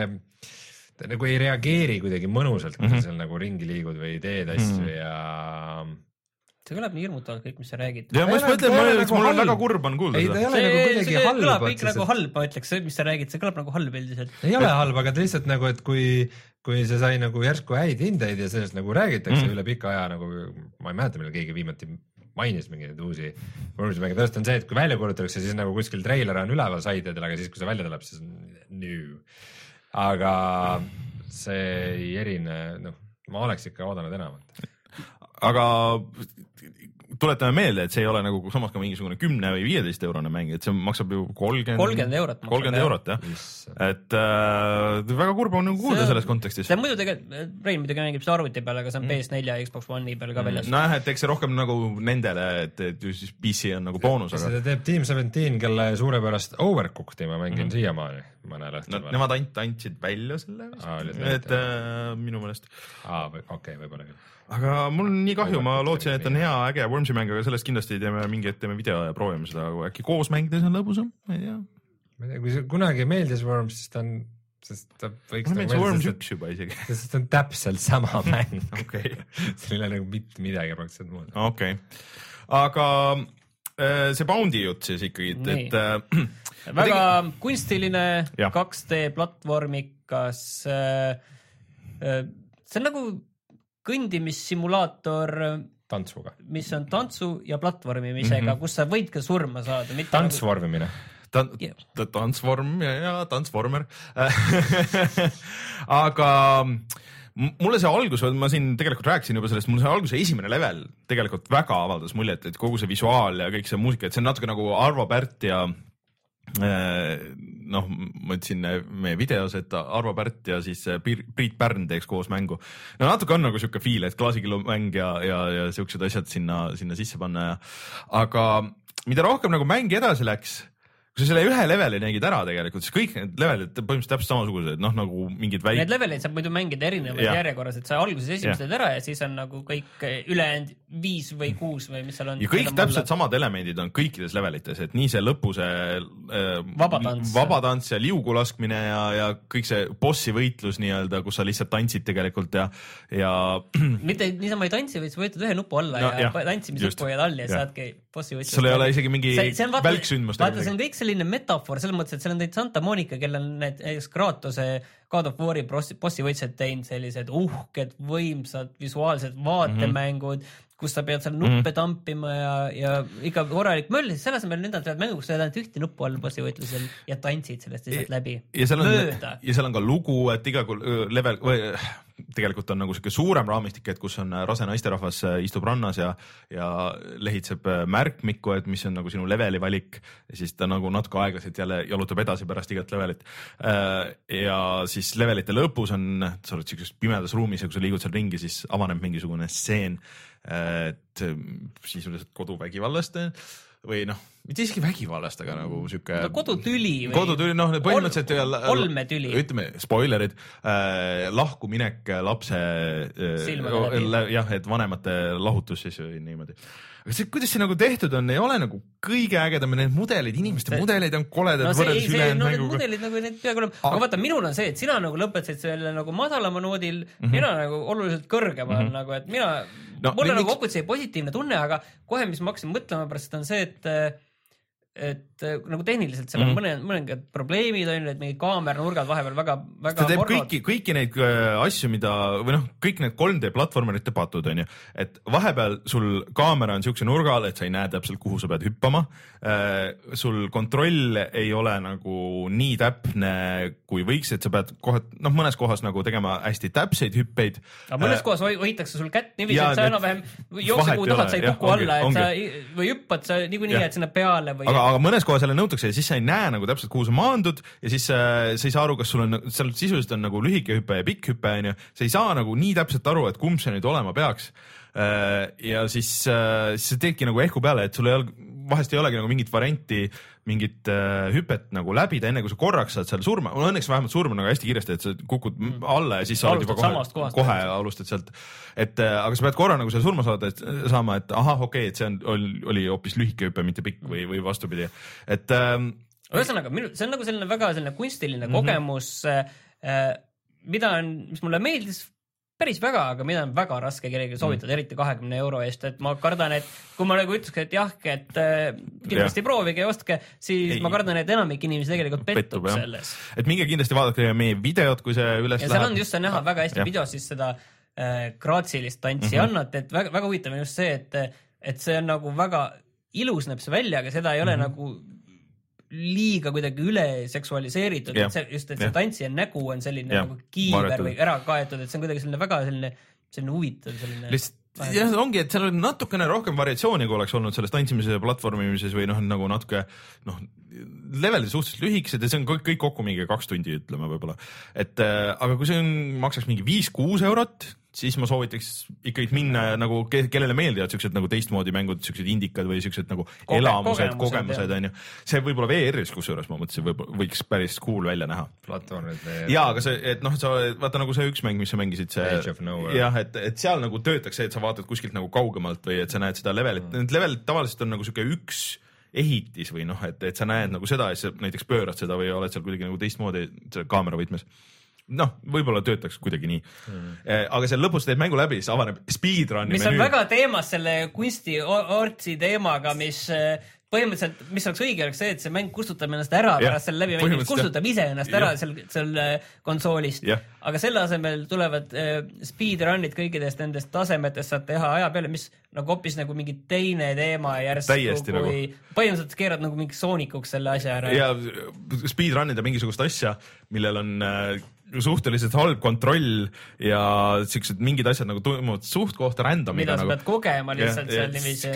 ta nagu ei reageeri kuidagi mõnusalt, kui mm-hmm. sa seal nagu ringi liigud või teed asju mm. ja... See kõlab nii hirmutavalt kõik, mis sa räägid. Ja ma just mõtlen, mul on väga kurb on kuulda. Ei, ta ei ole nagu kuidagi halb. See kõlab kõik nagu halb, ma ütleks, mis sa räägid, see kõlab nagu halb üldiselt. Ei ole halb, aga lihtsalt nagu, et kui, kui see sai nagu järsku häid hindeid ja sellest nagu räägitakse mm. üle pika aja, nagu ma ei mäleta, mille keegi viimati mainis mingeid uusi vormismänge. Tõest on see, et kui välja kuulutatakse, siis nagu kuskil treiler on üleval saidedel, aga siis, kui see välja tuleb, siis new. Aga see ei erine, noh, ma oleks ikka oodanud enamat. Aga tuletame meelde, et see ei ole nagu samas ka mingisugune kümne või viieteist eurone mäng, et see maksab ju kolmkümmend eurot. kolmkümmend eurot, jah. Et äh, väga kurb on nagu kuulda selles kontekstis. See on muidu tegelikult, Rein muidugi mängib see arvuti peale, aga see on P S neli ja Xbox One'i peal ka väljas. Näe, et eks see rohkem nagu nendele, et, et ju siis P C on nagu boonus. Aga... Seda teeb Team seventeen, kelle suurepärast Overcooked'i ma mängin mm-hmm. siiamaani. No, nemad ant, andsid välja selle vist, Aa, et äh, minu meelest. Aa, okei, okay, võib-olla küll. Aga mul on nii kahju, ma lootsin, et on hea äge Wormsi mäng, aga sellest kindlasti teeme mingi, et teeme video ja proovime seda, äkki koos mängides on lõbusam, ma ei tea. Ma ei tea, kui see kunagi meeldis Worms, siis ta on, sest ta võiks... Ma meeldis Worms üks juba isegi. Sest ta on täpselt sama mäng. Okay. See ei ole nagu mitte midagi praktiliselt muud. Okei. Okay. Aga see Boundi jutt siis ikkagi, et... et väga tegi... kunstiline ja. kaks D platvormikas. See on nagu... kõndimissimulaator, tantsuga, mis on tantsu ja platvormimisega, mm-hmm. kus sa võid ka surma saada. Tantsvormimine. ta, ta transform ja, ja transformer aga mulle see algus, ma siin tegelikult rääkisin juba sellest, mulle see alguse esimene level tegelikult väga avaldas muljet, et kogu see visuaal ja kõik see muusika, et see on natuke nagu Arvo Pärt ja noh, ma ütlesin meie videos, et Arvo Pärt ja siis Priit Pärn teeks koos mängu. No natuke on nagu siuke feel, et klaasikillu mäng ja, ja, ja siuksed asjad sinna, sinna sisse panna ja aga mida rohkem nagu mäng edasi läks, kui sa selle ühe leveli nägid ära tegelikult, siis kõik need levelid põhimõtteliselt täpselt samasugused, noh nagu mingid väik... Need levelid saab muidu mängida erinevas ja. järjekorras, et sa alguses esimesed teed ära ja siis on nagu kõik ülejäänud viis või kuus või mis seal on. Ja kõik täpselt mulle... samad elemendid on kõikides levelites, et nii see lõpu see äh, vabadants. vabadants ja liugu laskmine ja, ja kõik see bossi võitlus nii-öelda, kus sa lihtsalt tantsid tegelikult ja, ja... mitte niisama ei tantsi, vaid sa võitad ühe nupu alla no, ja, ja tantsimisnupu hoiad all ja, ja saadki bossi võitlust. sul ei ole isegi mingi välksündmus. Vaata, see on kõik selline metafoor, selles mõttes, et seal on teid Santa Monica, kellel on need Kratose God of War'i bossi võitsed teinud sellised uhked, võimsad, visuaalsed vaatemängud, mm-hmm. kus sa pead seal nuppe mm-hmm. tampima ja, ja ikka korralik möll, siis selles mõttes nendelt pead mängu, kus sa oled ainult ühte nuppu all bossi võitlusel ja tantsid sellest lihtsalt läbi. Ja seal on, ja seal on ka lugu, et iga level, või tegelikult on nagu siuke suurem raamistik, et kus on rase naisterahvas istub rannas ja, ja lehitseb märkmikku, et mis on nagu sinu leveli valik ja siis ta nagu natuke aeglaselt jälle jalutab edasi pärast igat levelit. Ja siis levelite lõpus on, sa oled siukses pimedas ruumis ja kui sa liigud seal ringi, siis avaneb mingisugune stseen, et sisuliselt koduvägivallast või noh, mitte isegi vägivallast, aga nagu siuke no, kodutüli või kodutüli, noh põhimõtteliselt Ol, olmetüli, ütleme spoilerid äh, lahkuminek lapse äh, jah, et vanemate lahutus siis niimoodi. Aga see, kuidas see nagu tehtud on, ei ole nagu kõige ägedam, need mudelid, inimeste see... mudelid on koledad no, võrreldes ülejäänud no, mänguga. Mudelid nagu need peaaegu olema, aga vaata, minul on see, et sina nagu lõpetasid selle nagu madalama noodil mm-hmm. mina nagu oluliselt kõrgemal mm-hmm. nagu, et mina no, mul on nagu hoopis see positiivne tunne, aga kohe, mis ma hakkasin mõtlema pärast on see, et et nagu tehniliselt seal on mm. mõne, mõningad probleemid on, et mingi kaamera nurgad vahepeal väga, väga ta teeb kõiki, kõiki neid asju, mida, või noh, kõik need kolm D platvormerite patud on ju, et vahepeal sul kaamera on siukse nurga all, et sa ei näe täpselt, kuhu sa pead hüppama. Sul kontroll ei ole nagu nii täpne, kui võiks, et sa pead kohe, noh, mõnes kohas nagu tegema hästi täpseid hüppeid. Aga mõnes kohas hoitakse sul kätt niiviisi, et sa enam-vähem jookse, kuhu tahad, sa ei kuku alla, et sa või hüppad sa niikuinii, et sinna peale või aga, aga mõnes kohas jälle nõutakse ja siis sa ei näe nagu täpselt, kuhu sa maandud ja siis äh, sa ei saa aru, kas sul on, seal sisuliselt on nagu lühike hüpe ja pikk hüpe, on ju. Sa ei saa nagu nii täpselt aru, et kumb see nüüd olema peaks. Äh, ja siis, äh, siis sa teedki nagu ehku peale, et sul ei ole, vahest ei olegi nagu mingit varianti, mingit äh, hüpet nagu läbida, enne kui sa korraks saad seal surma. Õnneks vähemalt surma nagu hästi kiiresti, et sa kukud mm. alla ja siis sa oled juba kohe, kohe alustad sealt. Et, äh, aga sa pead korra nagu seal surma saada, et, saama, et ahah, okei, okay, et see on, oli, oli hoopis lühike hüpe, mitte pikk või, või vastupidi. Et, ähm, ühesõnaga, see on nagu selline väga selline kunstiline mm-hmm. kogemus, äh, mida on, mis mulle meeldis päris väga, aga mida on väga raske kellelegi soovitada, mm. eriti kahekümne euro eest, et ma kardan, et kui ma nagu ütleks, et jah, et äh, kindlasti ja. proovige ja ostke, siis ei. ma kardan, et enamik inimesi tegelikult pettub, pettub selles. Et minge kindlasti vaadake meie videot, kui see üles ja läheb. Ja seal on just see näha väga hästi ja. videos siis seda äh, graatsilist tantsi mm-hmm. annat, et väga, väga huvitav on just see, et, et see on nagu väga ilus näeb see välja, aga seda ei ole mm-hmm. nagu liiga kuidagi üle seksualiseeritud, et see, just, et see tantsija nägu on selline ja. nagu kiiver või ära kaetud, et see on kuidagi selline väga selline, selline huvitav, selline List, jah, ongi, et seal on natukene rohkem variatsiooni, kui oleks olnud selles tantsimise ja platvormimises või noh, nagu natuke noh, levelid suhteliselt lühikesed ja see on kõik, kõik kokku mingi kaks tundi, ütleme võib-olla. Et äh, aga kui see on, maksaks mingi viis kuus eurot, siis ma soovitaks ikkagi minna nagu, kellele meeldivad siuksed nagu teistmoodi mängud, siuksed indikad või siuksed nagu Koge, elamused, kogemused on ju. See võib-olla V R-is, kusjuures ma mõtlesin, võib, võiks päris cool välja näha. Platvormid. Jaa, aga see, et noh, sa vaata nagu see üks mäng, mis sa mängisid, see jah, et, et seal nagu töötaks see, et sa vaatad kuskilt nagu kaugemalt või et sa näed seda levelit. Mm. Need levelid tavaliselt on nagu siuke üks ehitis või noh, et, et sa näed nagu seda ja sa näiteks pöörad seda või oled seal kuidagi nagu teistmoodi kaamera võtmes. Noh, võib-olla töötaks kuidagi nii mm.. Aga seal lõpus teed mängu läbi, siis avaneb speedrun'i mis menüü. On väga teemas selle kunstiortsi teemaga, mis põhimõtteliselt, mis oleks õige, oleks see, et see mäng kustutab ennast ära ja, pärast selle läbi, kustutab ise ennast ära ja. seal, seal konsoolist, aga selle asemel tulevad äh, speedrun'id kõikidest nendest tasemetest saad teha aja peale, mis nagu hoopis nagu mingi teine teema järsku, kui nagu. Põhimõtteliselt keerad nagu mingi soonikuks selle asja ära. Ja speedrun'ida mingisugust asja, millel on äh, suhteliselt halb kontroll ja siuksed mingid asjad nagu toimuvad suht kohta randomiga. Mida sa nagu, pead kogema lihtsalt ja, seal niiviisi.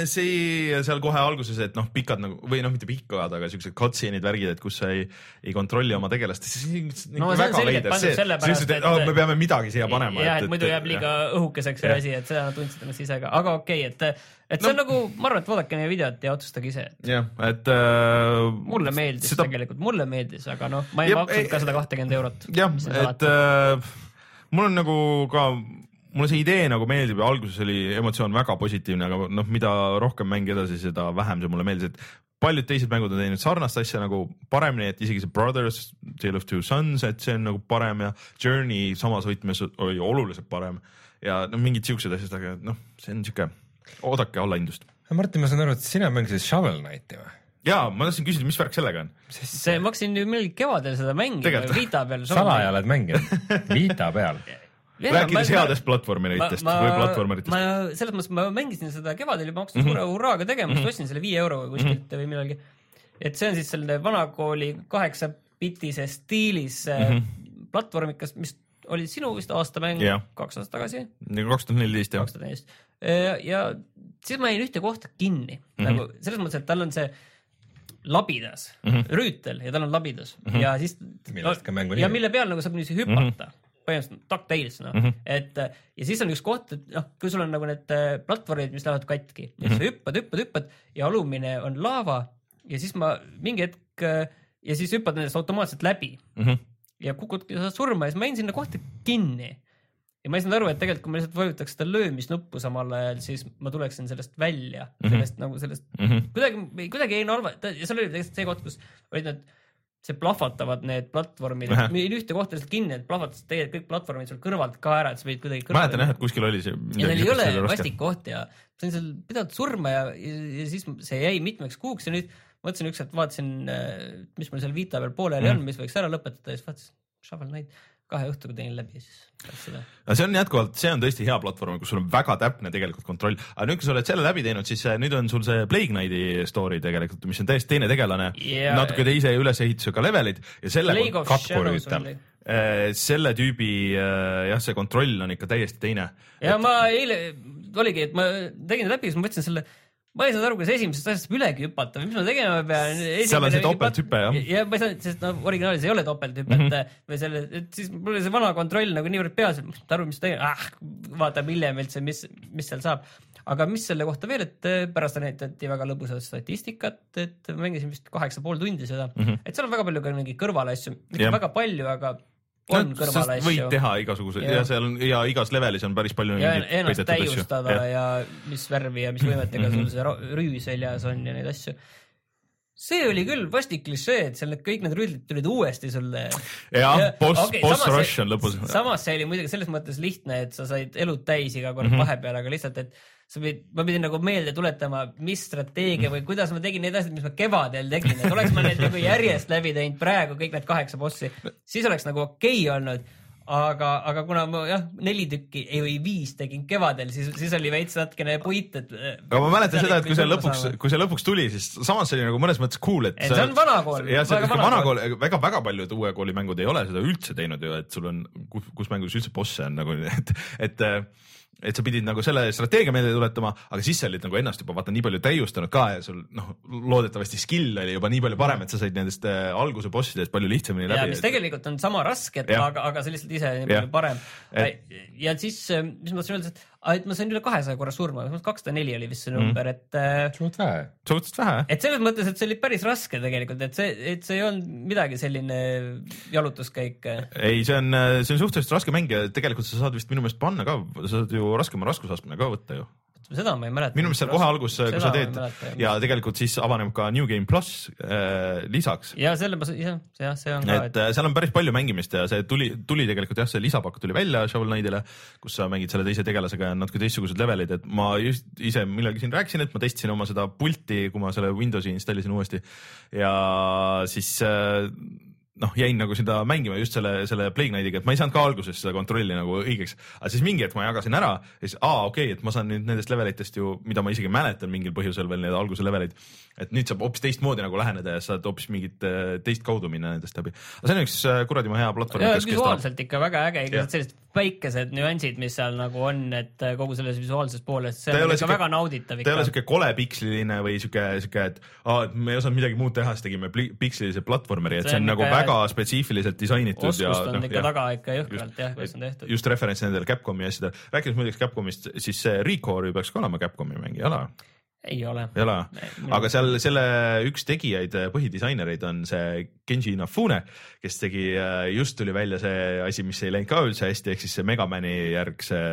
See seal kohe alguses, et noh, pikad nagu, või noh, mitte pikad, aga siuksed cutscene'id värgid, et kus sa ei, ei kontrolli oma tegelast. No see on selgelt pandud selle pärast, et, et oh, me peame midagi siia panema. Jah, et, et muidu jääb liiga õhukeseks see asi, et seda tundsid ennast ise ka. Aga okei, okay, et, et see on no, nagu, ma arvan, et vaadake meie videot ja otsustage ise. Jah, et äh, mulle meeldis seda... tegelikult, mulle meeldis, aga noh, ma ei maksnud ka seda kahtekümmend eurot. jah, et äh, mul on nagu ka, mulle see idee nagu meeldib ja alguses oli emotsioon väga positiivne, aga noh, mida rohkem mängi edasi, seda vähem see mulle meeldis, et paljud teised mängud on teinud sarnast asja nagu paremini, et isegi see Brothers, Tale of Two Sons, et see on nagu parem ja Journey samas võtmes oli oluliselt parem ja no mingid siuksed asjad, aga noh, see on siuke, oodake alla indust. Martin, ma saan aru, et sina mängisid Shovel Knighti või? Jaa, ma tahtsin küsida, mis värk sellega on? See maksin ju millegi kevadel seda mängida, Vita peal. Salaja oled mänginud, Vita peal. Rääkides headest platvormeritest või platvormeritest. Ma selles mõttes, ma mängisin seda kevadel ja ma maksin suure hurraaga tegema, mm-hmm. ostsin selle viie euro kuskilt mm-hmm. või millalgi. Et see on siis selle vanakooli kaheksa bitise stiilis mm-hmm. platvormikas, mis oli sinu vist aastamäng yeah. kaks aastat tagasi. kaks tuhat neliteist, jah. kaks tuhat neliteist. Ja siis ma jäin ühte kohta kinni. Mm-hmm. Nagu selles mõttes, et tal on see labidas, mm-hmm. rüütel ja tal on labidas mm-hmm. ja siis no, ja mille peal nagu saab niiviisi hüpata mm-hmm. põhimõtteliselt DuckTales no. mm-hmm. et ja siis on üks koht, et noh, kui sul on nagu need platvormid, mis lähevad katki ja mm-hmm. sa hüppad, hüppad, hüppad ja alumine on laava ja siis ma mingi hetk ja siis hüppad nendest automaatselt läbi mm-hmm. ja kukud ja saad surma ja siis ma jäin sinna kohta kinni ja ma ei saanud aru, et tegelikult kui ma lihtsalt vajutaks seda löömisnuppu samal ajal, siis ma tuleksin sellest välja, sellest mm-hmm. nagu sellest mm-hmm. kuidagi, kuidagi ei nalva, ja see oli tegelikult see koht, kus olid need, see plahvatavad need platvormid, uh-huh. ühte kohta lihtsalt kinni, et plahvatas tegelikult kõik platvormid sul kõrvalt ka ära, et sa võid kuidagi kõrvalt. Mäletan jah, et kuskil oli see. Ja neil ei ole vastik koht ja sain seal pidanud surma ja, ja, ja siis see jäi mitmeks kuuks ja nüüd mõtlesin üks, et vaatasin, mis mul seal Vita peal pooleli mm-hmm. on, mis võiks ära lõpetada ja siis vaatasin, Shovel Knight kahe õhtuga tegin läbi siis seda. See on jätkuvalt, see on tõesti hea platvorm, kus sul on väga täpne tegelikult kontroll. Aga nüüd, kui sa oled selle läbi teinud, siis nüüd on sul see Plague Knighti story tegelikult, mis on täiesti teine tegelane, yeah. natuke teise ülesehitusega levelid ja selle katkurüütel. Selle tüübi, jah, see kontroll on ikka täiesti teine. Ja et... ma eile oligi, et ma tegin läbi, siis ma võtsin selle ma ei saanud aru, kas esimesest asjast ülegi hüpata või mis ma tegema pean. Seal on see topelthüpe, jah. Ja ma ei saanud, sest no, originaalis ei ole topelthüpet mm-hmm. või selle, et siis mul oli see vana kontroll nagu niivõrd peas, et ma ei aru, mis tegema, ah, vaata hiljem üldse, mis, mis seal saab. Aga mis selle kohta veel, et pärast näitati väga lõbusat statistikat, et mängisin vist kaheksa pool tundi seda, mm-hmm. et seal on väga palju ka mingi kõrvale asju, mitte väga palju, aga on kõrvale asju. Võid teha igasuguse ja, ja seal on ja igas levelis on päris palju ja ennast täiustada ja. ja mis värvi ja mis võimetega mm-hmm. sul see rüü seljas on ja neid asju. See oli küll vastik klišee, et seal kõik need rüüdlid tulid uuesti sulle. Ja, ja boss, okay, boss rush on lõpus. Samas see oli muidugi selles mõttes lihtne, et sa said elud täis iga kord mm-hmm. vahepeal, aga lihtsalt, et sa pidid, ma pidin nagu meelde tuletama, mis strateegia või kuidas ma tegin neid asjad, mis ma kevadel tegin, et oleks ma need nagu järjest läbi teinud praegu kõik need kaheksa bossi, siis oleks nagu okei okay olnud, aga, aga kuna ma jah, neli tükki, ei või viis tegin kevadel, siis, siis oli veits natkene puit, et aga ma mäletan seda, et kui see lõpuks, kui see lõpuks tuli, siis samas see oli nagu mõnes mõttes cool, et et see on vanakool. Ja see on vanakool, väga, väga paljud uue kooli mängud ei ole seda üldse teinud ju, et sul on, kus mängus üldse bosse on nagu, et, et et sa pidid nagu selle strateegia meelde tuletama, aga siis sa olid nagu ennast juba vaata nii palju täiustanud ka ja sul noh, loodetavasti skill oli juba nii palju parem, et sa said nendest äh, alguse bossidest palju lihtsamini läbi. Ja mis tegelikult on sama raske, aga, aga see lihtsalt ise nii palju parem. Et... Ja siis, mis ma tahtsin öelda, et, et ma sain üle kahesaja korra surma, kakssada neli oli vist see number, mm. et suht vähe. Suht vähe. Et selles mõttes, et see oli päris raske tegelikult, et see, et see ei olnud midagi selline jalutuskäik. Ei, see on, see on suhteliselt raske mäng ja tegelikult sa saad vist minu meelest panna ka, sa saad ju raskema raskusastmena ka võtta ju. seda ma ei mäleta. minu meelest seal kohe algus, kui sa teed ja tegelikult siis avaneb ka New Game Plus äh, lisaks. ja selle, jah, jah, see on ka. Et, et seal on päris palju mängimist ja see tuli, tuli tegelikult jah, see lisapakk tuli välja Shovel Knightile, kus sa mängid selle teise tegelasega ja natuke teistsugused levelid, et ma just ise millalgi siin rääkisin, et ma testisin oma seda pulti, kui ma selle Windowsi installisin uuesti ja siis äh, noh, jäin nagu seda mängima just selle, selle Plague Knightiga, et ma ei saanud ka alguses seda kontrolli nagu õigeks, aga siis mingi hetk ma jagasin ära ja siis aa, okei okay,, et ma saan nüüd nendest levelitest ju, mida ma isegi mäletan mingil põhjusel veel need alguse levelid, et nüüd saab hoopis teistmoodi nagu läheneda ja saad hoopis mingit teist kaudu minna nendest läbi. aga see on üks kuradi ma hea platvorm. Ja visuaalselt ikka väga äge, sellised väikesed nüansid, mis seal nagu on, et kogu selles visuaalses pooles, see on ikka süke, väga nauditav. Ta ei ole siuke kole piksliline või siuke, siuke, et, aa, et me ei osanud midagi muud teha, siis tegime pikslilise platvormeri, et see on, see on nagu väga spetsiifiliselt disainitud. Oskust ja, on no, ikka jah, taga ikka jõhkralt, jah, kuidas on tehtud. Just referents nendele Capcomi asjadele. Rääkides muideks Capcomist, siis see Recore peaks ka olema Capcomi mängi, ala? Ei ole. Ei ole. Aga seal selle üks tegijaid, põhidisainereid on see Kenji Inafune, kes tegi, just tuli välja see asi, mis ei läinud ka üldse hästi, ehk siis see Megamani järg see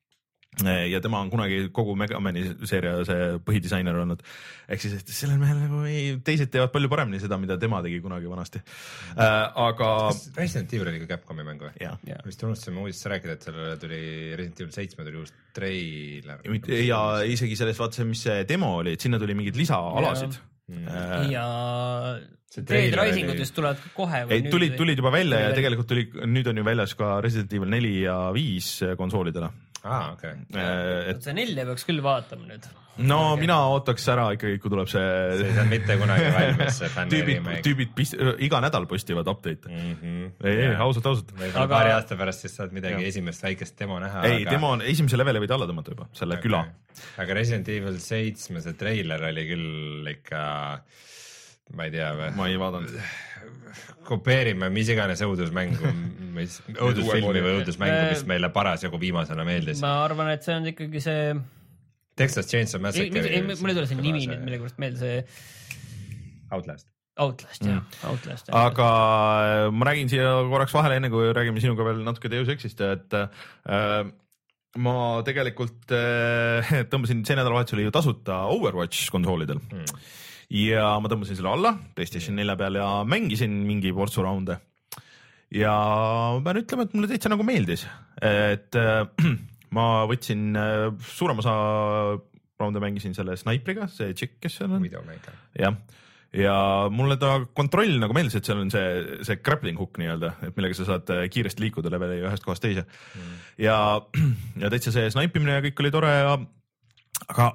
ja tema on kunagi kogu Megamani seeria see põhidisainer olnud. Ehk siis, et sellel mehel nagu ei, teised teevad palju paremini seda, mida tema tegi kunagi vanasti. Äh, aga... Resident Evil oli ka Capcomi mäng või? Ja. Vist unustasime uudist rääkida, et sellele tuli Resident Evil seitse tuli uus treiler. Ja isegi selles vaata see, mis see demo oli, et sinna tuli mingid lisaalasid. Ja, ja Dead Risingud just tulevad kohe. Ei, tulid, tulid juba välja ja tegelikult tuli, nüüd on ju väljas ka Resident Evil neli ja viis konsoolidele. Ah, okay. Et... see nelja peaks küll vaatama nüüd. No okay. Mina ootaks ära ikkagi, kui tuleb see... See on mitte kunagi valmis see fänni remake. Tüübid pist... iga nädal postivad update. Mm -hmm. Ei, ei, ausalt, ausalt. Aga paari aasta pärast siis saad midagi ja. Esimest väikest demo näha. Ei, aga... demo on esimese leveli võid alla tõmmata juba, selle okay. Küla. Aga Resident Evil seitse see treiler oli küll ikka... Ma ei tea või? Ma ei vaadanud. Kopeerime mis iganes õudusmängu, mis õudusfilmi või õudusmängu, mis meile parasjagu viimasena meeldis. Ma arvan, et see on ikkagi see... Texas Chainsaw Massacre. Ei, mul ei tule see nimi nüüd millegurust meelde, see... Outlast. Outlast, jah. Mm. Outlast, jah. Aga ma räägin siia korraks vahele, enne kui räägime sinuga veel natuke Deus Exist, et äh, ma tegelikult äh, tõmbasin see nädalavahetusel ju tasuta Overwatch konsoolidel. Mm. Ja ma tõmbasin selle alla PlayStation nelja peal ja mängisin mingi portsu raunde. Ja ma pean ütlema, et mulle täitsa nagu meeldis, et äh, ma võtsin äh, suurem osa raunde mängisin selle snaipriga, see tšikk, kes seal on. Jah. Ja mulle ta kontroll nagu meeldis, et seal on see, see grappling hook nii-öelda, et millega sa saad kiiresti liikuda leveli ühest kohast teise. Mm. Ja, ja täitsa see snaipimine ja kõik oli tore ja aga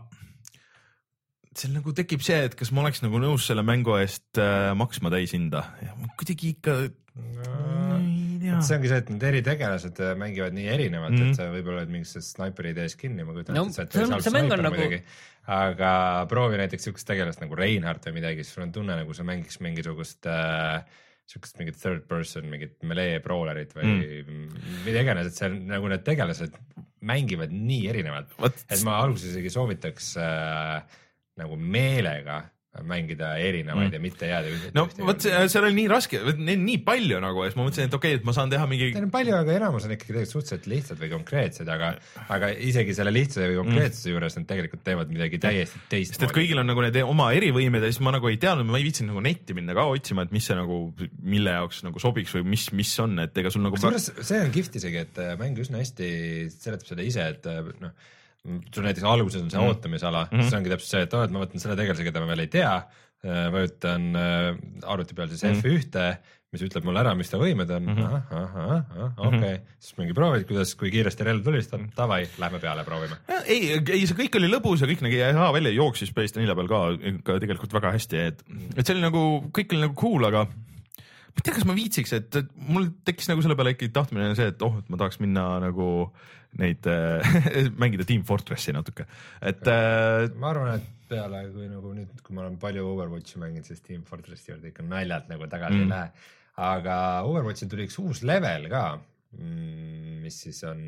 seal nagu tekib see, et kas ma oleks nagu nõus selle mängu eest äh, maksma täishinda ja kuidagi ikka no, see ongi see, et need eritegelased mängivad nii erinevalt, mm. et sa võib-olla oled mingisse snaiperi idees kinni, ma kujutan no, et see, see mäng on nagu midagi. Aga proovi näiteks siukest tegelast nagu Reinhardt või midagi, siis sul on tunne nagu sa mängiks mingisugust äh, siukest mingit third person, mingit melee brawlerit või mm. mida iganes, et see nagu need tegelased mängivad nii erinevalt, What? Et ma alguses isegi soovitaks äh, nagu meelega mängida erinevaid mm. ja mitte jääda. No võt, seal oli nii raske, neil nii palju nagu, et ma mõtlesin, et okei, okay, et ma saan teha mingi... Neil on palju, aga enamus on ikkagi tegelikult suhteliselt lihtsad või konkreetsed, aga, aga isegi selle lihtsuse või konkreetsuse mm. juures nad tegelikult teevad midagi täiesti teist. Sest et kõigil on nagu need oma erivõimed ja siis ma nagu ei teadnud, ma ei viitsinud nagu netti minna ka otsima, et mis see nagu, mille jaoks nagu sobiks või mis, mis on, et ega sul nagu... Suures, see on kihvt isegi, et mäng üsna hästi seletab seda ise, et noh, sul näiteks alguses on see mm. ootamisala, mm -hmm. siis ongi täpselt see, et, oh, et ma võtan selle tegelase, keda ma veel ei tea, võtan arvuti peal siis mm -hmm. F üks, mis ütleb mulle ära, mis ta võimed on, mm -hmm. aha, aha, aha, okei okay. mm, -hmm. siis mingi proovid, kuidas, kui kiiresti relv tulistab, davai, lähme peale, proovime. Ei, ei, see kõik oli lõbus ja kõik nägi hea välja, jooksis PlayStation nelja peal ka, ka tegelikult väga hästi, et, et see oli nagu, kõik oli nagu cool, aga ma ei tea, kas ma viitsiks, et, et mul tekkis nagu selle peale ikkagi tahtmine see, et oh, et ma tahaks minna nagu neid äh, mängida Team Fortressi natuke, et äh, ma arvan, et peale, kui nagu nüüd, kui ma olen palju Overwatchi mänginud, siis Team Fortressi juurde ikka naljalt nagu tagasi mm. ei lähe, aga Overwatchi tuli üks uus level ka, mis siis on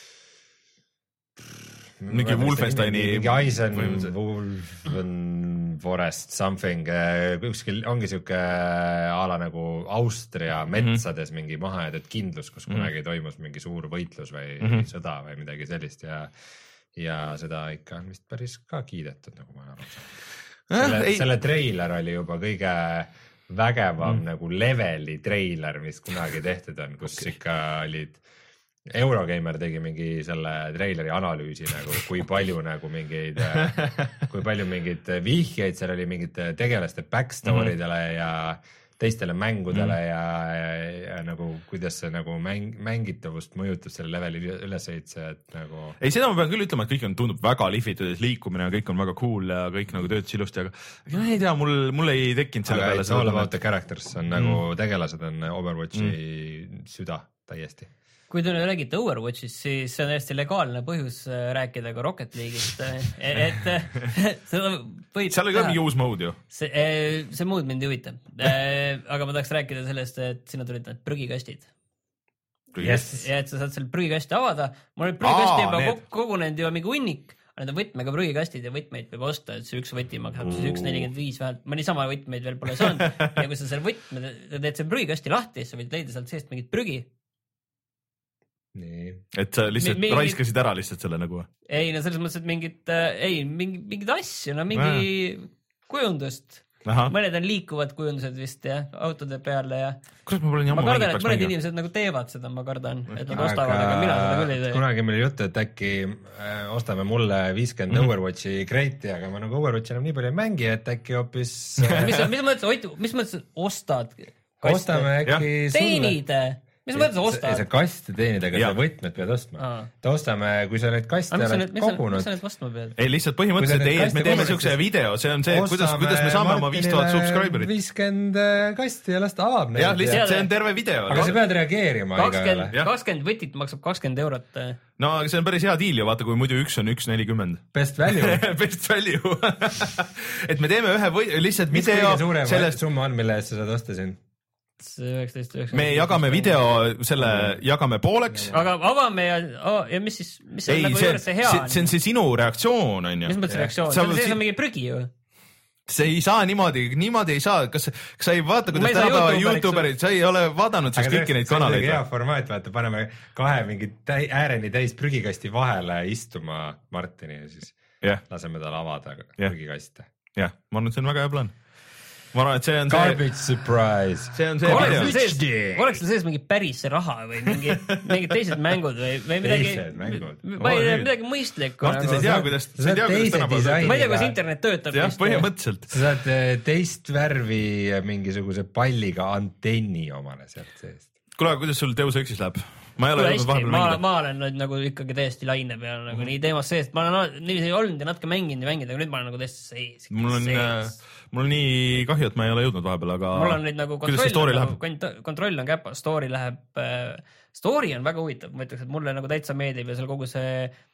mingi Wolfensteini mingi Eisen, Wolfen, Forest, something, ükskil ongi siuke ala nagu Austria metsades mm -hmm. mingi mahajäetud kindlus, kus kunagi mm -hmm. toimus mingi suur võitlus või mm -hmm. sõda või midagi sellist ja ja seda ikka on vist päris ka kiidetud, nagu ma aru saan. Selle, äh, selle treiler oli juba kõige vägevam mm. nagu leveli treiler, mis kunagi tehtud on, kus okay. ikka olid Eurogeimer tegi mingi selle treileri analüüsi nagu, kui palju nagu mingeid, kui palju mingeid vihjeid, seal oli mingite tegelaste backstory'dele mm-hmm. ja teistele mängudele mm-hmm. ja, ja, ja nagu kuidas see nagu mäng, mängitavust mõjutab selle leveli ülesehitse, et nagu. Ei, seda ma pean küll ütlema, et kõik on tundub väga lihvitud, liikumine ja kõik on väga cool ja kõik nagu töötas ilusti, aga ma ei tea, mul, mul ei tekkinud selle aga peale. Aga all about the characters on mm. nagu tegelased on Overwatchi mm. süda täiesti. Kui te räägite Overwatchist, siis see on hästi legaalne põhjus rääkida ka Rocket League'ist, et, et seda võib seal oli ka mingi uus mode ju. See, see mood mind ei huvita, aga ma tahaks rääkida sellest, et sinna tulid need prügikastid. Yes. Ja et sa saad selle prügikasti avada, mul oli prügikasti juba need. kogunenud juba mingi hunnik, need on võtmega prügikastid ja võtmeid peab osta, et see üks võti maksab siis üks nelikümmend viis vähelt, ma niisama võtmeid veel pole saanud ja kui sa selle võtme teed selle prügikasti lahti, sa võid leida sealt seest mingit prügi. Nii. Et sa lihtsalt mingi, raiskasid ära lihtsalt selle nagu? Ei, no selles mõttes, et mingid, ei, mingi, mingid asju, no mingi Vähe. kujundust. Aha. Mõned on liikuvad kujundused vist ja autode peale ja Kurat, ma, ma kardan, et mõned mängi. Inimesed nagu teevad seda, ma kardan, et nad ostavad, aga mina seda küll ei tee. Kunagi meil juttu, et äkki äh, ostame mulle viiskümmend mm-hmm. Overwatchi kreiti, aga ma nagu Overwatchi enam nii palju ei mängi, et äkki hoopis äh... mis, mis mõttes, mis mõttes ostad? Kaste? Ostame äkki ja. Teenid mis mõttes ostad? See kast teenid, aga sa võtmed pead ostma. Aa. Ta ostame, kui sa neid kaste oled kogunud. Mis sa need ostma pead? Ei, lihtsalt põhimõtteliselt ei, et me teeme siukse video, see on see, kuidas, kuidas me saame oma viis tuhat subscriberit. viiskümmend kasti ja las ta avab neid. Jah, lihtsalt see on terve video. Aga sa pead reageerima igale. kakskümmend võtit maksab kakskümmend eurot. No see on päris hea diil ju, vaata, kui muidu üks on üks nelikümmend. Best value. Best value. Et me teeme ühe või, lihtsalt mis video. Mis kõige suurem sellest... summa on, mille eest sa saad osta siin? üheksateist, üheksateist me jagame video, selle jagame pooleks. Aga avame ja, oh, ja mis siis, mis ei, on nagu see, juures see hea? See, see on see sinu reaktsioon, on ju. Mis mõttes reaktsioon? See on, see on mingi prügi ju. See ei saa niimoodi, niimoodi ei saa. Kas, kas sa ei vaata, kuidas tänapäeva YouTuberid, sa ei ole vaadanud siis kõiki neid kanaleid? Hea formaat, vaata, paneme kahe mingi täi, ääreni täis prügikasti vahele istuma Martini ja siis yeah. laseme tal avada yeah. prügikaste. Jah, yeah. ma arvan, et see on väga hea plaan. Ma arvan, et see on Garbage see... surprise. See on see video. Oleks seal sees mingi päris raha või mingi, mingid teised mängud või, või midagi... Teised mängud. Ma ei tea, midagi mõistlikku. Martin, sa ei tea, kuidas... Sa ei tea, kuidas tänapäeval... Ma ei tea, kuidas internet töötab. Jah, põhimõtteliselt. Sa saad teist värvi mingisuguse palliga antenni omale sealt seest. Kule, kuidas sul Deus Exis läheb? Ma ei ole hästi, ma, ma olen nüüd nagu ikkagi täiesti laine peal nagu mm. nii teemas sees. Ma olen niiviisi olnud ja natuke mänginud ja mänginud, aga nüüd ma olen nagu täiesti sees. Mul on, sees. Mul on nii kahju, et ma ei ole jõudnud vahepeal, aga mul on nüüd nagu kontroll, nagu, kontroll on käpa, story läheb, äh, story on väga huvitav, ma ütleks, et mulle nagu täitsa meeldib ja seal kogu see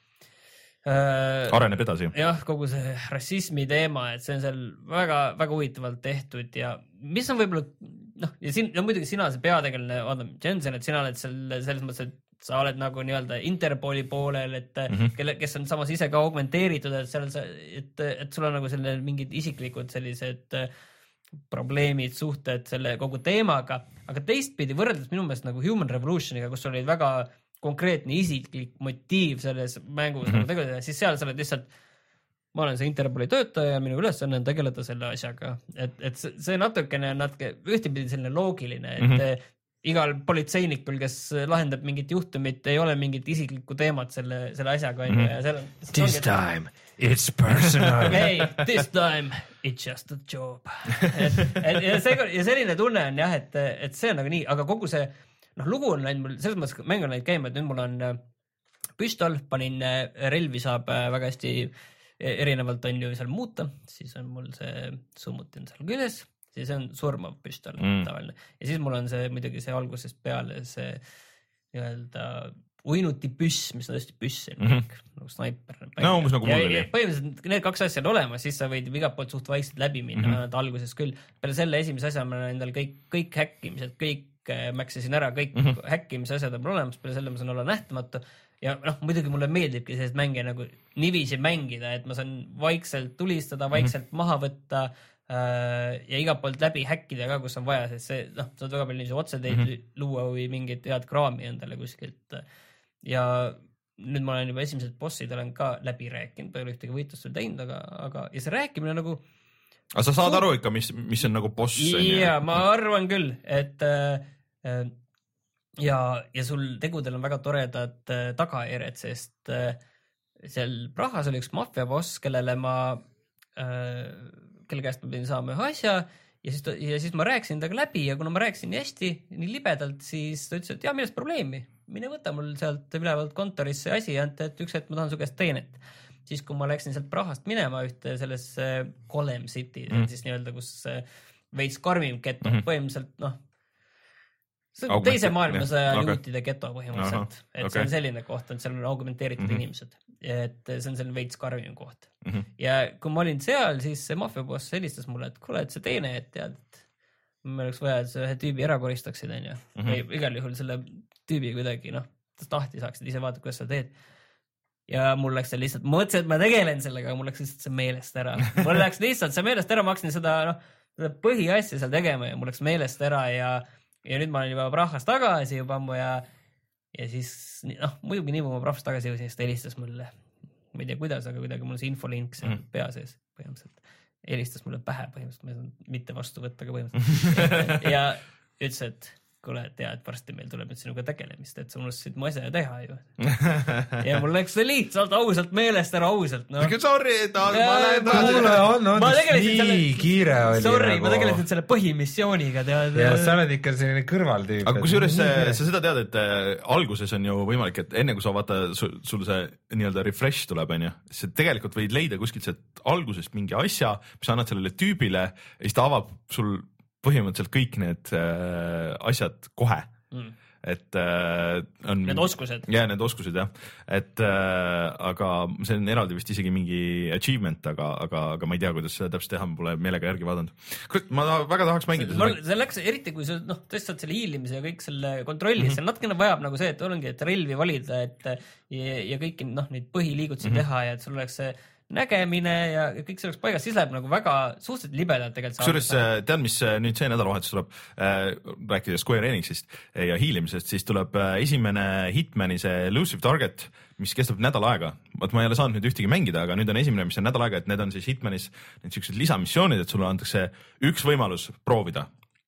äh, areneb edasi. Jah, kogu see rassismi teema, et see on seal väga, väga huvitavalt tehtud ja mis on võib-olla noh, ja siin no, muidugi sina see peategeline, vaata, Jensen, et sina oled seal selles mõttes, et sa oled nagu nii-öelda Interpoli poolel, et mm-hmm. kelle, kes on samas ise ka augmenteeritud, et seal sa, et, et sul on nagu selle mingid isiklikud sellised probleemid, suhted selle kogu teemaga, aga teistpidi võrreldes minu meelest nagu Human Revolutioniga, kus oli väga konkreetne isiklik motiiv selles mängus mm-hmm. nagu tegeleda, siis seal sa oled lihtsalt ma olen see Interpoli töötaja ja minu ülesanne on tegeleda selle asjaga, et, et see natukene on natuke ühtepidi selline loogiline, et mm-hmm. igal politseinikul, kes lahendab mingit juhtumit, ei ole mingit isiklikku teemat selle, selle asjaga. Mm-hmm. Ja selle, this ongi, time it's personal. Hey, this time it's just a job. et, et, ja, see, ja selline tunne on jah, et, et see on nagu nii, aga kogu see noh, lugu on läinud mul, selles mõttes mäng on läinud käima, et nüüd mul on püstol, panin relvi saab väga hästi erinevalt on ju seal muuta, siis on mul see summuti on seal küljes, siis on surmav püstol mm. tavaline. Ja siis mul on see muidugi see algusest peale see nii-öelda uinuti püss, mis on tõesti püss, mm-hmm. nagu snaiper. No, umbes nagu mul oli. Põhimõtteliselt need kaks asja on olemas, siis sa võid igalt poolt suht vaikselt läbi minna, mm-hmm. alguses küll. Peale selle esimese asja ma olen endal kõik, kõik häkkimised, kõik mäksisin ära, kõik mm-hmm. häkkimise asjad on olemas, peale selle ma saan olla nähtamatu. Ja noh, muidugi mulle meeldibki sellist mänge nagu niiviisi mängida, et ma saan vaikselt tulistada, vaikselt mm-hmm. maha võtta äh, ja igalt poolt läbi häkkida ka, kus on vaja, sest see, noh, saad väga palju niiviisi otseteid mm-hmm. luua või mingit head kraami endale kuskilt. Ja nüüd ma olen juba esimesed bossid olen ka läbi rääkinud, ei ole ühtegi võitlust veel teinud, aga, aga ja see rääkimine nagu. aga sa saad aru ikka, mis, mis on nagu boss? ja ma arvan küll, et äh, ja, ja sul tegudel on väga toredad äh, tagajärjed, sest äh, seal Prahas oli üks maffiaboss, kellele ma, kelle käest ma pidin saama ühe asja ja siis, ja siis ma rääkisin temaga läbi ja kuna ma rääkisin nii hästi, nii libedalt, siis ta ütles, et jaa, millest probleemi? Mine võta mul sealt ülevalt kontorisse asi, et üks hetk ma tahan su käest teenet. Siis kui ma läksin sealt Prahast minema ühte sellesse Golem City, mm. siis nii-öelda, kus veits karmim geto, mm -hmm. põhimõtteliselt, noh, see on Augment, teise maailmasõja okay. juutide geto põhimõtteliselt, Aha, et okay. see on selline koht, et seal on augmenteeritud mm -hmm. inimesed, et see on selline veits karmim koht. Mm -hmm. ja kui ma olin seal, siis see maffiaboss helistas mulle, et kuule, et see teine, et tead, et meil oleks vaja, et sa ühe tüübi ära koristaksid, on ju. Mm -hmm. või igal juhul selle tüübi kuidagi, noh, tahti saaksid ise vaadata, kuidas sa teed. Ja mul läks see lihtsalt, ma mõtlesin, et ma tegelen sellega, mul läks lihtsalt see meelest ära. Mul läks lihtsalt see meelest ära, ma hakkasin seda, noh, seda põhiasja seal tegema ja mul läks meelest ära ja, ja nüüd ma olen juba Prahas tagasi juba ammu ja, ja siis, noh, muidugi nii, kui ma Prahas tagasi jõusin, siis ta helistas mulle, ma ei tea kuidas, aga kuidagi mul see infolink seal mm. pea sees põhimõtteliselt. Helistas mulle pähe põhimõtteliselt, ma ei saanud mitte vastu võtta ka põhimõtteliselt. ja ütles, et kuule, et tea, et varsti meil tuleb nüüd sinuga tegelemist, et sa unustasid mu asja teha ju. ja mul läks see lihtsalt ausalt meelest ära ausalt. No. Sorry, ta, ma lähen kuule, on, on nii selle, kiire oli. Sorry, nagu... ma tegelesin selle põhimissiooniga. Tead. Ja sa oled ikka selline kõrvaltüüp. Aga kui juures sa seda tead, et äh, alguses on ju võimalik, et enne kui sa vaata, sul, sul see nii-öelda refresh tuleb, on ju, siis tegelikult võid leida kuskilt see algusest mingi asja, mis annad sellele tüübile ja siis ta avab sul põhimõtteliselt kõik need äh, asjad kohe mm. et äh, on need oskused ja need oskused jah, et äh, aga see on eraldi vist isegi mingi achievement, aga, aga, aga ma ei tea, kuidas seda täpselt teha, ma pole meelega järgi vaadanud. Ma väga tahaks mängida see, seda. See läks eriti, kui sa noh, tõstad selle hiilimise ja kõik selle kontrolli, mm -hmm. see natukene vajab nagu see, et ongi, et relvi valida, et ja, ja kõiki noh, neid põhiliigutusi mm -hmm. teha ja et sul oleks see nägemine ja kõik see oleks paigas, siis läheb nagu väga suhteliselt libedalt tegelikult. Kusjuures tead, mis nüüd see nädalavahetus tuleb äh,, rääkides Square Enixist ja hiilimisest, siis tuleb esimene Hitmani see Elusive Target, mis kestab nädal aega. Vaat ma ei ole saanud nüüd ühtegi mängida, aga nüüd on esimene, mis on nädal aega, et need on siis Hitmanis need siuksed lisamissioonid, et sulle antakse üks võimalus proovida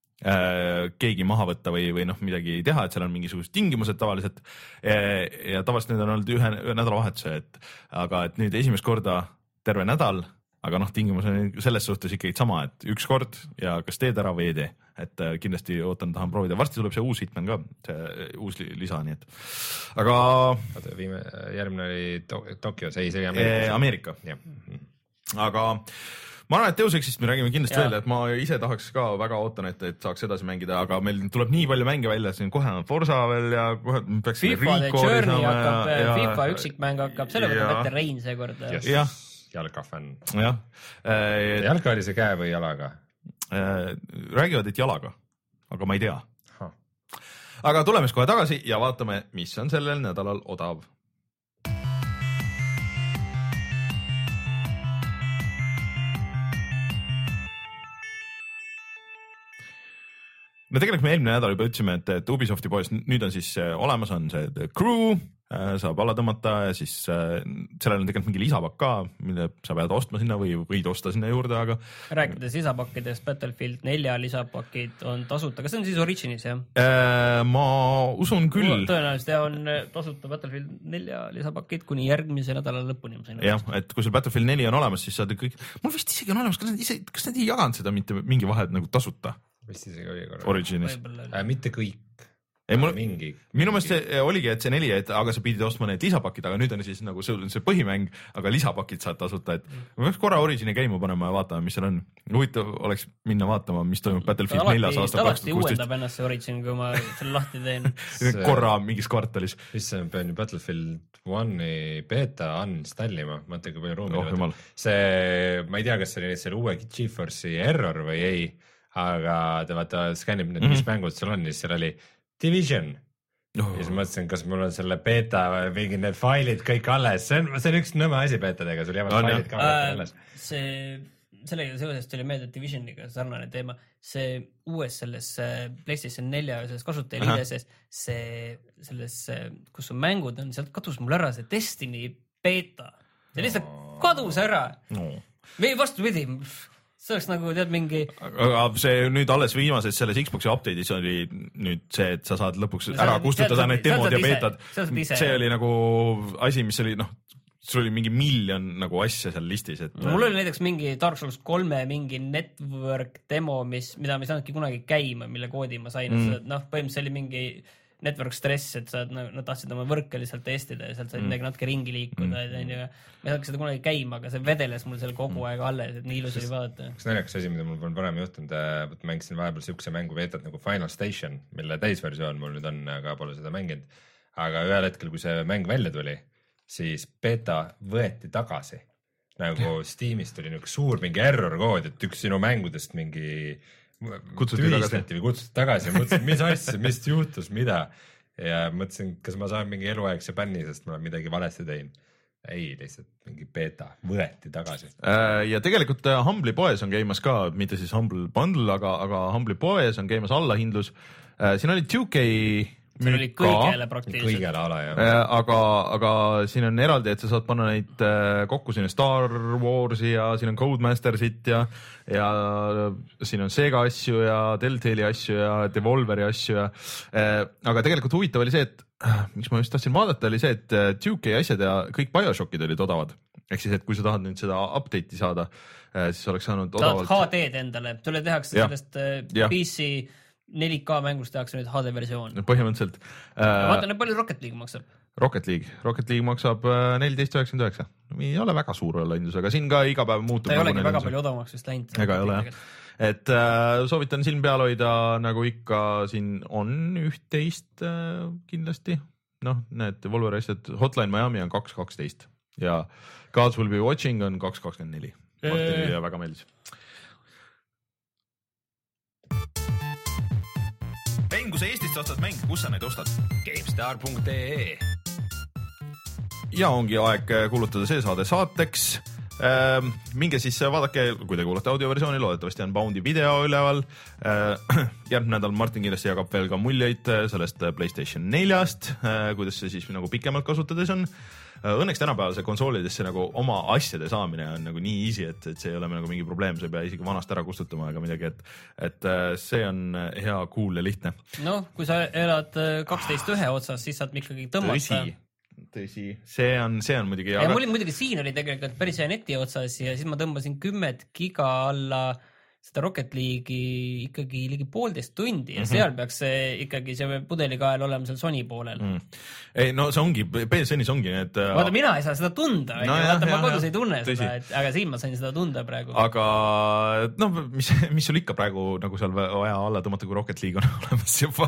äh, keegi maha võtta või, või noh, midagi teha, et seal on mingisugused tingimused tavaliselt ja, ja tavaliselt need on olnud ühe, ühe nädalavahetuse, et aga et nüüd esimest korda terve nädal, aga noh, tingimus on selles suhtes ikkagi sama, et üks kord ja kas teed ära või ei tee, et kindlasti ootan, tahan proovida. Varsti tuleb see uus Hitman ka, see uus lisa, nii et aga Oota, viime, järgmine oli Tokyos, ei, see oli Ameerika. Ameerika. Aga ma arvan, et Deus Exist me räägime kindlasti ja. Veel, et ma ise tahaks ka väga ootan, et, et saaks edasi mängida, aga meil tuleb nii palju mänge välja, siin kohe on Forza veel ja kohe peaks FIFA The Journey hakkab, ja, FIFA üksikmäng hakkab, selle võtab ette Rein seekord. Yes. Jah. Jalkafänn. Jah. Jalka oli see käe või jalaga? Räägivad, et jalaga, aga ma ei tea. Ha. Aga tuleme siis kohe tagasi ja vaatame, mis on sellel nädalal odav. no tegelikult me eelmine nädal juba ütlesime, et, et Ubisofti poes nüüd on siis olemas on see The Crew, saab alla tõmmata ja siis sellel on tegelikult mingi lisapakk ka, mille sa pead ostma sinna või võid osta sinna juurde, aga rääkides lisapakkidest, Battlefield nelja lisapakid on tasuta, kas see on siis Originis, jah? Ma usun küll. Tõenäoliselt ja on tasuta Battlefield nelja lisapakid kuni järgmise nädala lõpuni. Jah, et kui sul Battlefield neli on olemas, siis saad kõik, mul vist isegi on olemas, kas nad ise, kas nad ei jaganud seda mitte mingi vahed nagu tasuta? Vist isegi oli korra. Originis. Äh, mitte kõik. Ei, mul, mingi, minu meelest see oligi, et see neli, et aga sa pidid ostma need lisapakid, aga nüüd on siis nagu see, see põhimäng, aga lisapakid saad tasuta, et ma peaks korra Origini käima panema ja vaatama, mis seal on. Huvitav oleks minna vaatama, mis toimub Battlefield neljas aastal kaks tuhat kuusteist. Uuendab ennast see Origin, kui ma selle lahti teen. korra mingis kvartalis. Mis see pean ju Battlefield one'i beta unstallima, mõtle kui palju ruumi oh, võtab. See, ma ei tea, kas see oli selle uue GeForce'i error või ei, aga ta vaata skannib need, mis mm -hmm. mängud seal on, siis seal oli Division oh. ja siis mõtlesin, kas mul on selle beta või mingi need failid kõik alles, see on, see on üks nõme asi betadega, sul jäävad on, failid ka alles. See sellega seoses tuli meelde Divisioniga sarnane teema, see uues selles PlayStation nelja selles kasutajaliideses, see selles, kus on mängud on, sealt kadus mul ära see Destiny beta, see lihtsalt kadus ära no. Või vastu pidi, see oleks nagu tead mingi aga see nüüd alles viimases selles Xbox'i update'is oli nüüd see, et sa saad lõpuks ära kustutada need demod ja beetad, see oli nagu asi, mis oli noh sul oli mingi miljon nagu asja seal listis, et mul oli näiteks mingi Dark Souls kolme mingi network demo, mis, mida ma ei saanudki kunagi käima, mille koodi ma sain, mm. noh, põhimõtteliselt oli mingi network stress, et sa nad no, tahtsid oma võrke lihtsalt testida ja sealt said midagi mm. natuke ringi liikuda mm. ja ma ei saanud seda kunagi käima, aga see vedeles mul seal kogu aeg alles, et nii ilus oli vaadata. Üks naljakas asi, mida mul pole varem juhtunud, et mängisin vahepeal siukse mängu veetat nagu Final Station, mille täisversioon mul nüüd on, aga pole seda mänginud, aga ühel hetkel, kui see mäng välja tuli, siis beta võeti tagasi. Nagu Steamist tuli üks suur mingi error kood, et üks sinu mängudest mingi tühistati või kutsuti tagasi ja mõtlesin, mis asja, mis juhtus, mida. Ja mõtlesin, kas ma saan mingi eluaegse bänni, sest ma olen midagi valesti teinud. Ei, lihtsalt mingi beta võeti tagasi. Ja tegelikult Humble'i poes on käimas ka, mitte siis Humble Bundle, aga, aga Humble'i poes on käimas allahindlus. Siin oli two K see oli kõigele praktiliselt. Kõigele ala, jah. Aga, aga siin on eraldi, et sa saad panna neid kokku, siin on Star Warsi ja siin on Codemastersit ja, ja siin on Sega asju ja Telltale'i asju ja Devolveri asju ja, aga tegelikult huvitav oli see, et miks ma just tahtsin vaadata, oli see, et two K asjad ja kõik BioShockid olid odavad. Ehk siis, et kui sa tahad nüüd seda update'i saada, siis oleks saanud odavalt. Tahad H D-d endale, tule tehakse ja. Sellest ja. P C neli K mängust tehakse nüüd H D versioon. Põhimõtteliselt. Vaata, nüüd palju Rocket League maksab? Rocket League. Rocket League maksab neliteist üheksakümmend üheksa. Ei ole väga suur allahindlus, aga siin ka iga päev muutub. Ta ei olegi väga palju odavamaks vist läinud. Ega ei ole jah. Et äh, soovitan silm peal hoida, nagu ikka siin on üht-teist äh, kindlasti. Noh, need Devolver asjad, Hotline Miami on kaks kaksteist ja Gods Will Be Watching on kaks kakskümmend neli. Martinile väga meeldis. Mäng, kui sa Eestist ostad mäng, kus sa neid ostad? GameStar punkt ee Ja ongi aeg kuulutada see saade saateks. Ähm, minge siis vaadake, kui te kuulate audioversiooni, loodetavasti on Boundi video üleval. Äh, järgmine nädal Martin kindlasti jagab veel ka muljeid sellest PlayStation neljast, äh, kuidas see siis nagu pikemalt kasutades on. Õnneks tänapäeval konsoolidesse nagu oma asjade saamine on nagu nii easy, et, et see ei ole nagu mingi probleem, sa ei pea isegi vanast ära kustutama ega midagi, et, et see on hea, cool ja lihtne. No, kui sa elad kaksteist ühe otsas, siis saad ikkagi tõmmata. Tõsi, tõsi. See on, see on muidugi... Ja aga... mul muidugi siin oli tegelikult päris hea neti otsas ja siis ma tõmbasin kümmet giga alla seda Rocket League'i ikkagi ligi poolteist tundi ja mm -hmm. seal peaks see ikkagi see pudelikael olema seal Sony poolel. Mm. Ei, no see ongi, P S N-is ongi need... Vaata, mina ei saa seda tunda, no, jah, vaata, ma kodus jah, ei tunne tõsi. Seda, et, aga siin ma sain seda tunda praegu. Aga no, mis, mis sul ikka praegu nagu seal vaja alla tõmmata, kui Rocket League on olemas juba.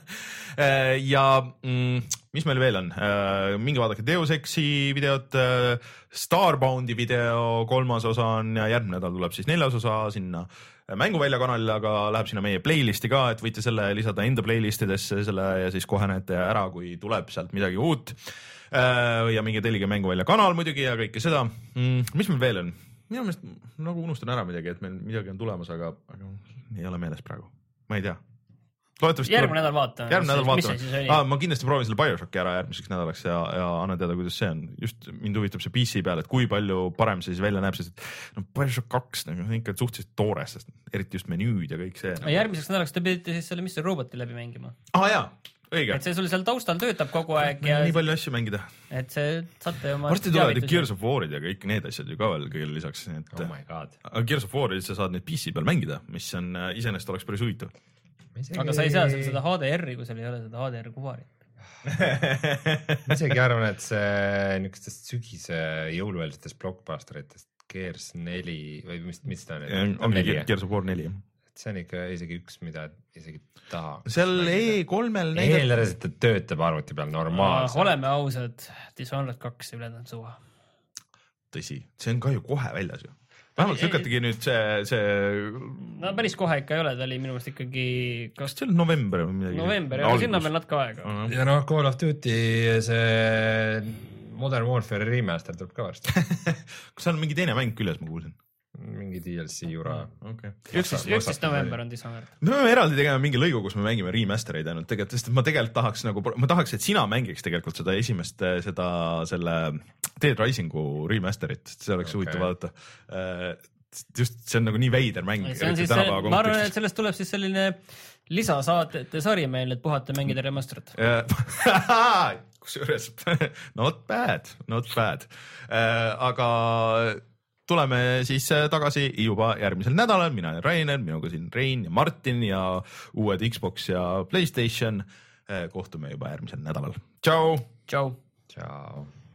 ja mm, mis meil veel on? Mingi vaadake Deus Exi videot, Starboundi video kolmas osa on ja järgmine nädal tuleb siis neljas osa sinna mänguvälja kanalile, aga läheb sinna meie playlisti ka, et võite selle lisada enda playlistidesse selle ja siis kohe näete ära, kui tuleb sealt midagi uut. Ja mingi tellige mänguvälja kanal muidugi ja kõike seda. Mis meil veel on? Minu meelest nagu unustan ära midagi, et meil midagi on tulemas, aga, aga ei ole meeles praegu. Ma ei tea. Järgmine nädal vaatame. Järgmine nädal vaatame. Ah, ma kindlasti proovin selle BioShocki ära järgmiseks nädalaks ja, ja annan teada, kuidas see on. Just mind huvitab see P C peal, et kui palju parem see siis välja näeb, sest no, BioShock kaks on ikka suhteliselt toores, sest eriti just menüüd ja kõik see. No, järgmiseks nädalaks te pidite siis selle mister Roboti läbi mängima. Ah jaa, õige. Et see sul seal taustal töötab kogu aeg. Ja nii palju asju mängida. Et see saate oma... Varsti tulevad Gears of Warid ja kõik need asjad ju ka veel kõigile lisaks. Et, oh my god. Gears of Warid sa saad neid P C peal mängida, mis on iseenesest oleks päris huvitav. Aga sa ei saa seal seda H D R-i, kui seal ei ole seda H D R-kuvarit. Ma isegi arvan, et see niisugustest sügise jõulueelsetest blockbusteritest Gears neli või mis, mis ta on? Ongi Gears of War neli. See on ikka isegi üks, mida isegi tahaks. Seal E kolmel eeldades, et ta töötab arvuti peal normaalselt. Oleme ausad, Dishonored kaks üle ta on suva. Tõsi, see on ka ju kohe väljas ju. Vähemalt lükatigi nüüd see, see... No päris kohe ikka ei ole, ta oli minu meelest ikkagi... Kas see on november või midagi? November, ja sinna veel natuke aega. Uh -huh. Ja noh, Call of Duty see Modern Warfare remaster tuleb ka varsti. Kas seal on mingi teine mäng küljes, ma kuulsin? mingi D L C jura. Okay. üksteist november on Dishonored. me peame eraldi tegema mingi lõigu, kus me mängime remastereid ainult tegelikult, sest ma tegelikult tahaks nagu, ma tahaks, et sina mängiks tegelikult seda esimest, seda, selle Dead Risingu remasterit, see oleks okay. huvitav vaadata. Just see on nagu nii veider mäng. Siis, ma arvan, et sellest tuleb siis selline lisasaatete sari meil, et puhata mängida remasterit. Kusjuures, not bad, not bad. Aga tuleme siis tagasi juba järgmisel nädalal, mina olen Rainer, minuga siin Rein ja Martin ja uued Xbox ja PlayStation. Kohtume juba järgmisel nädalal. Tšau! Tšau! Tšau!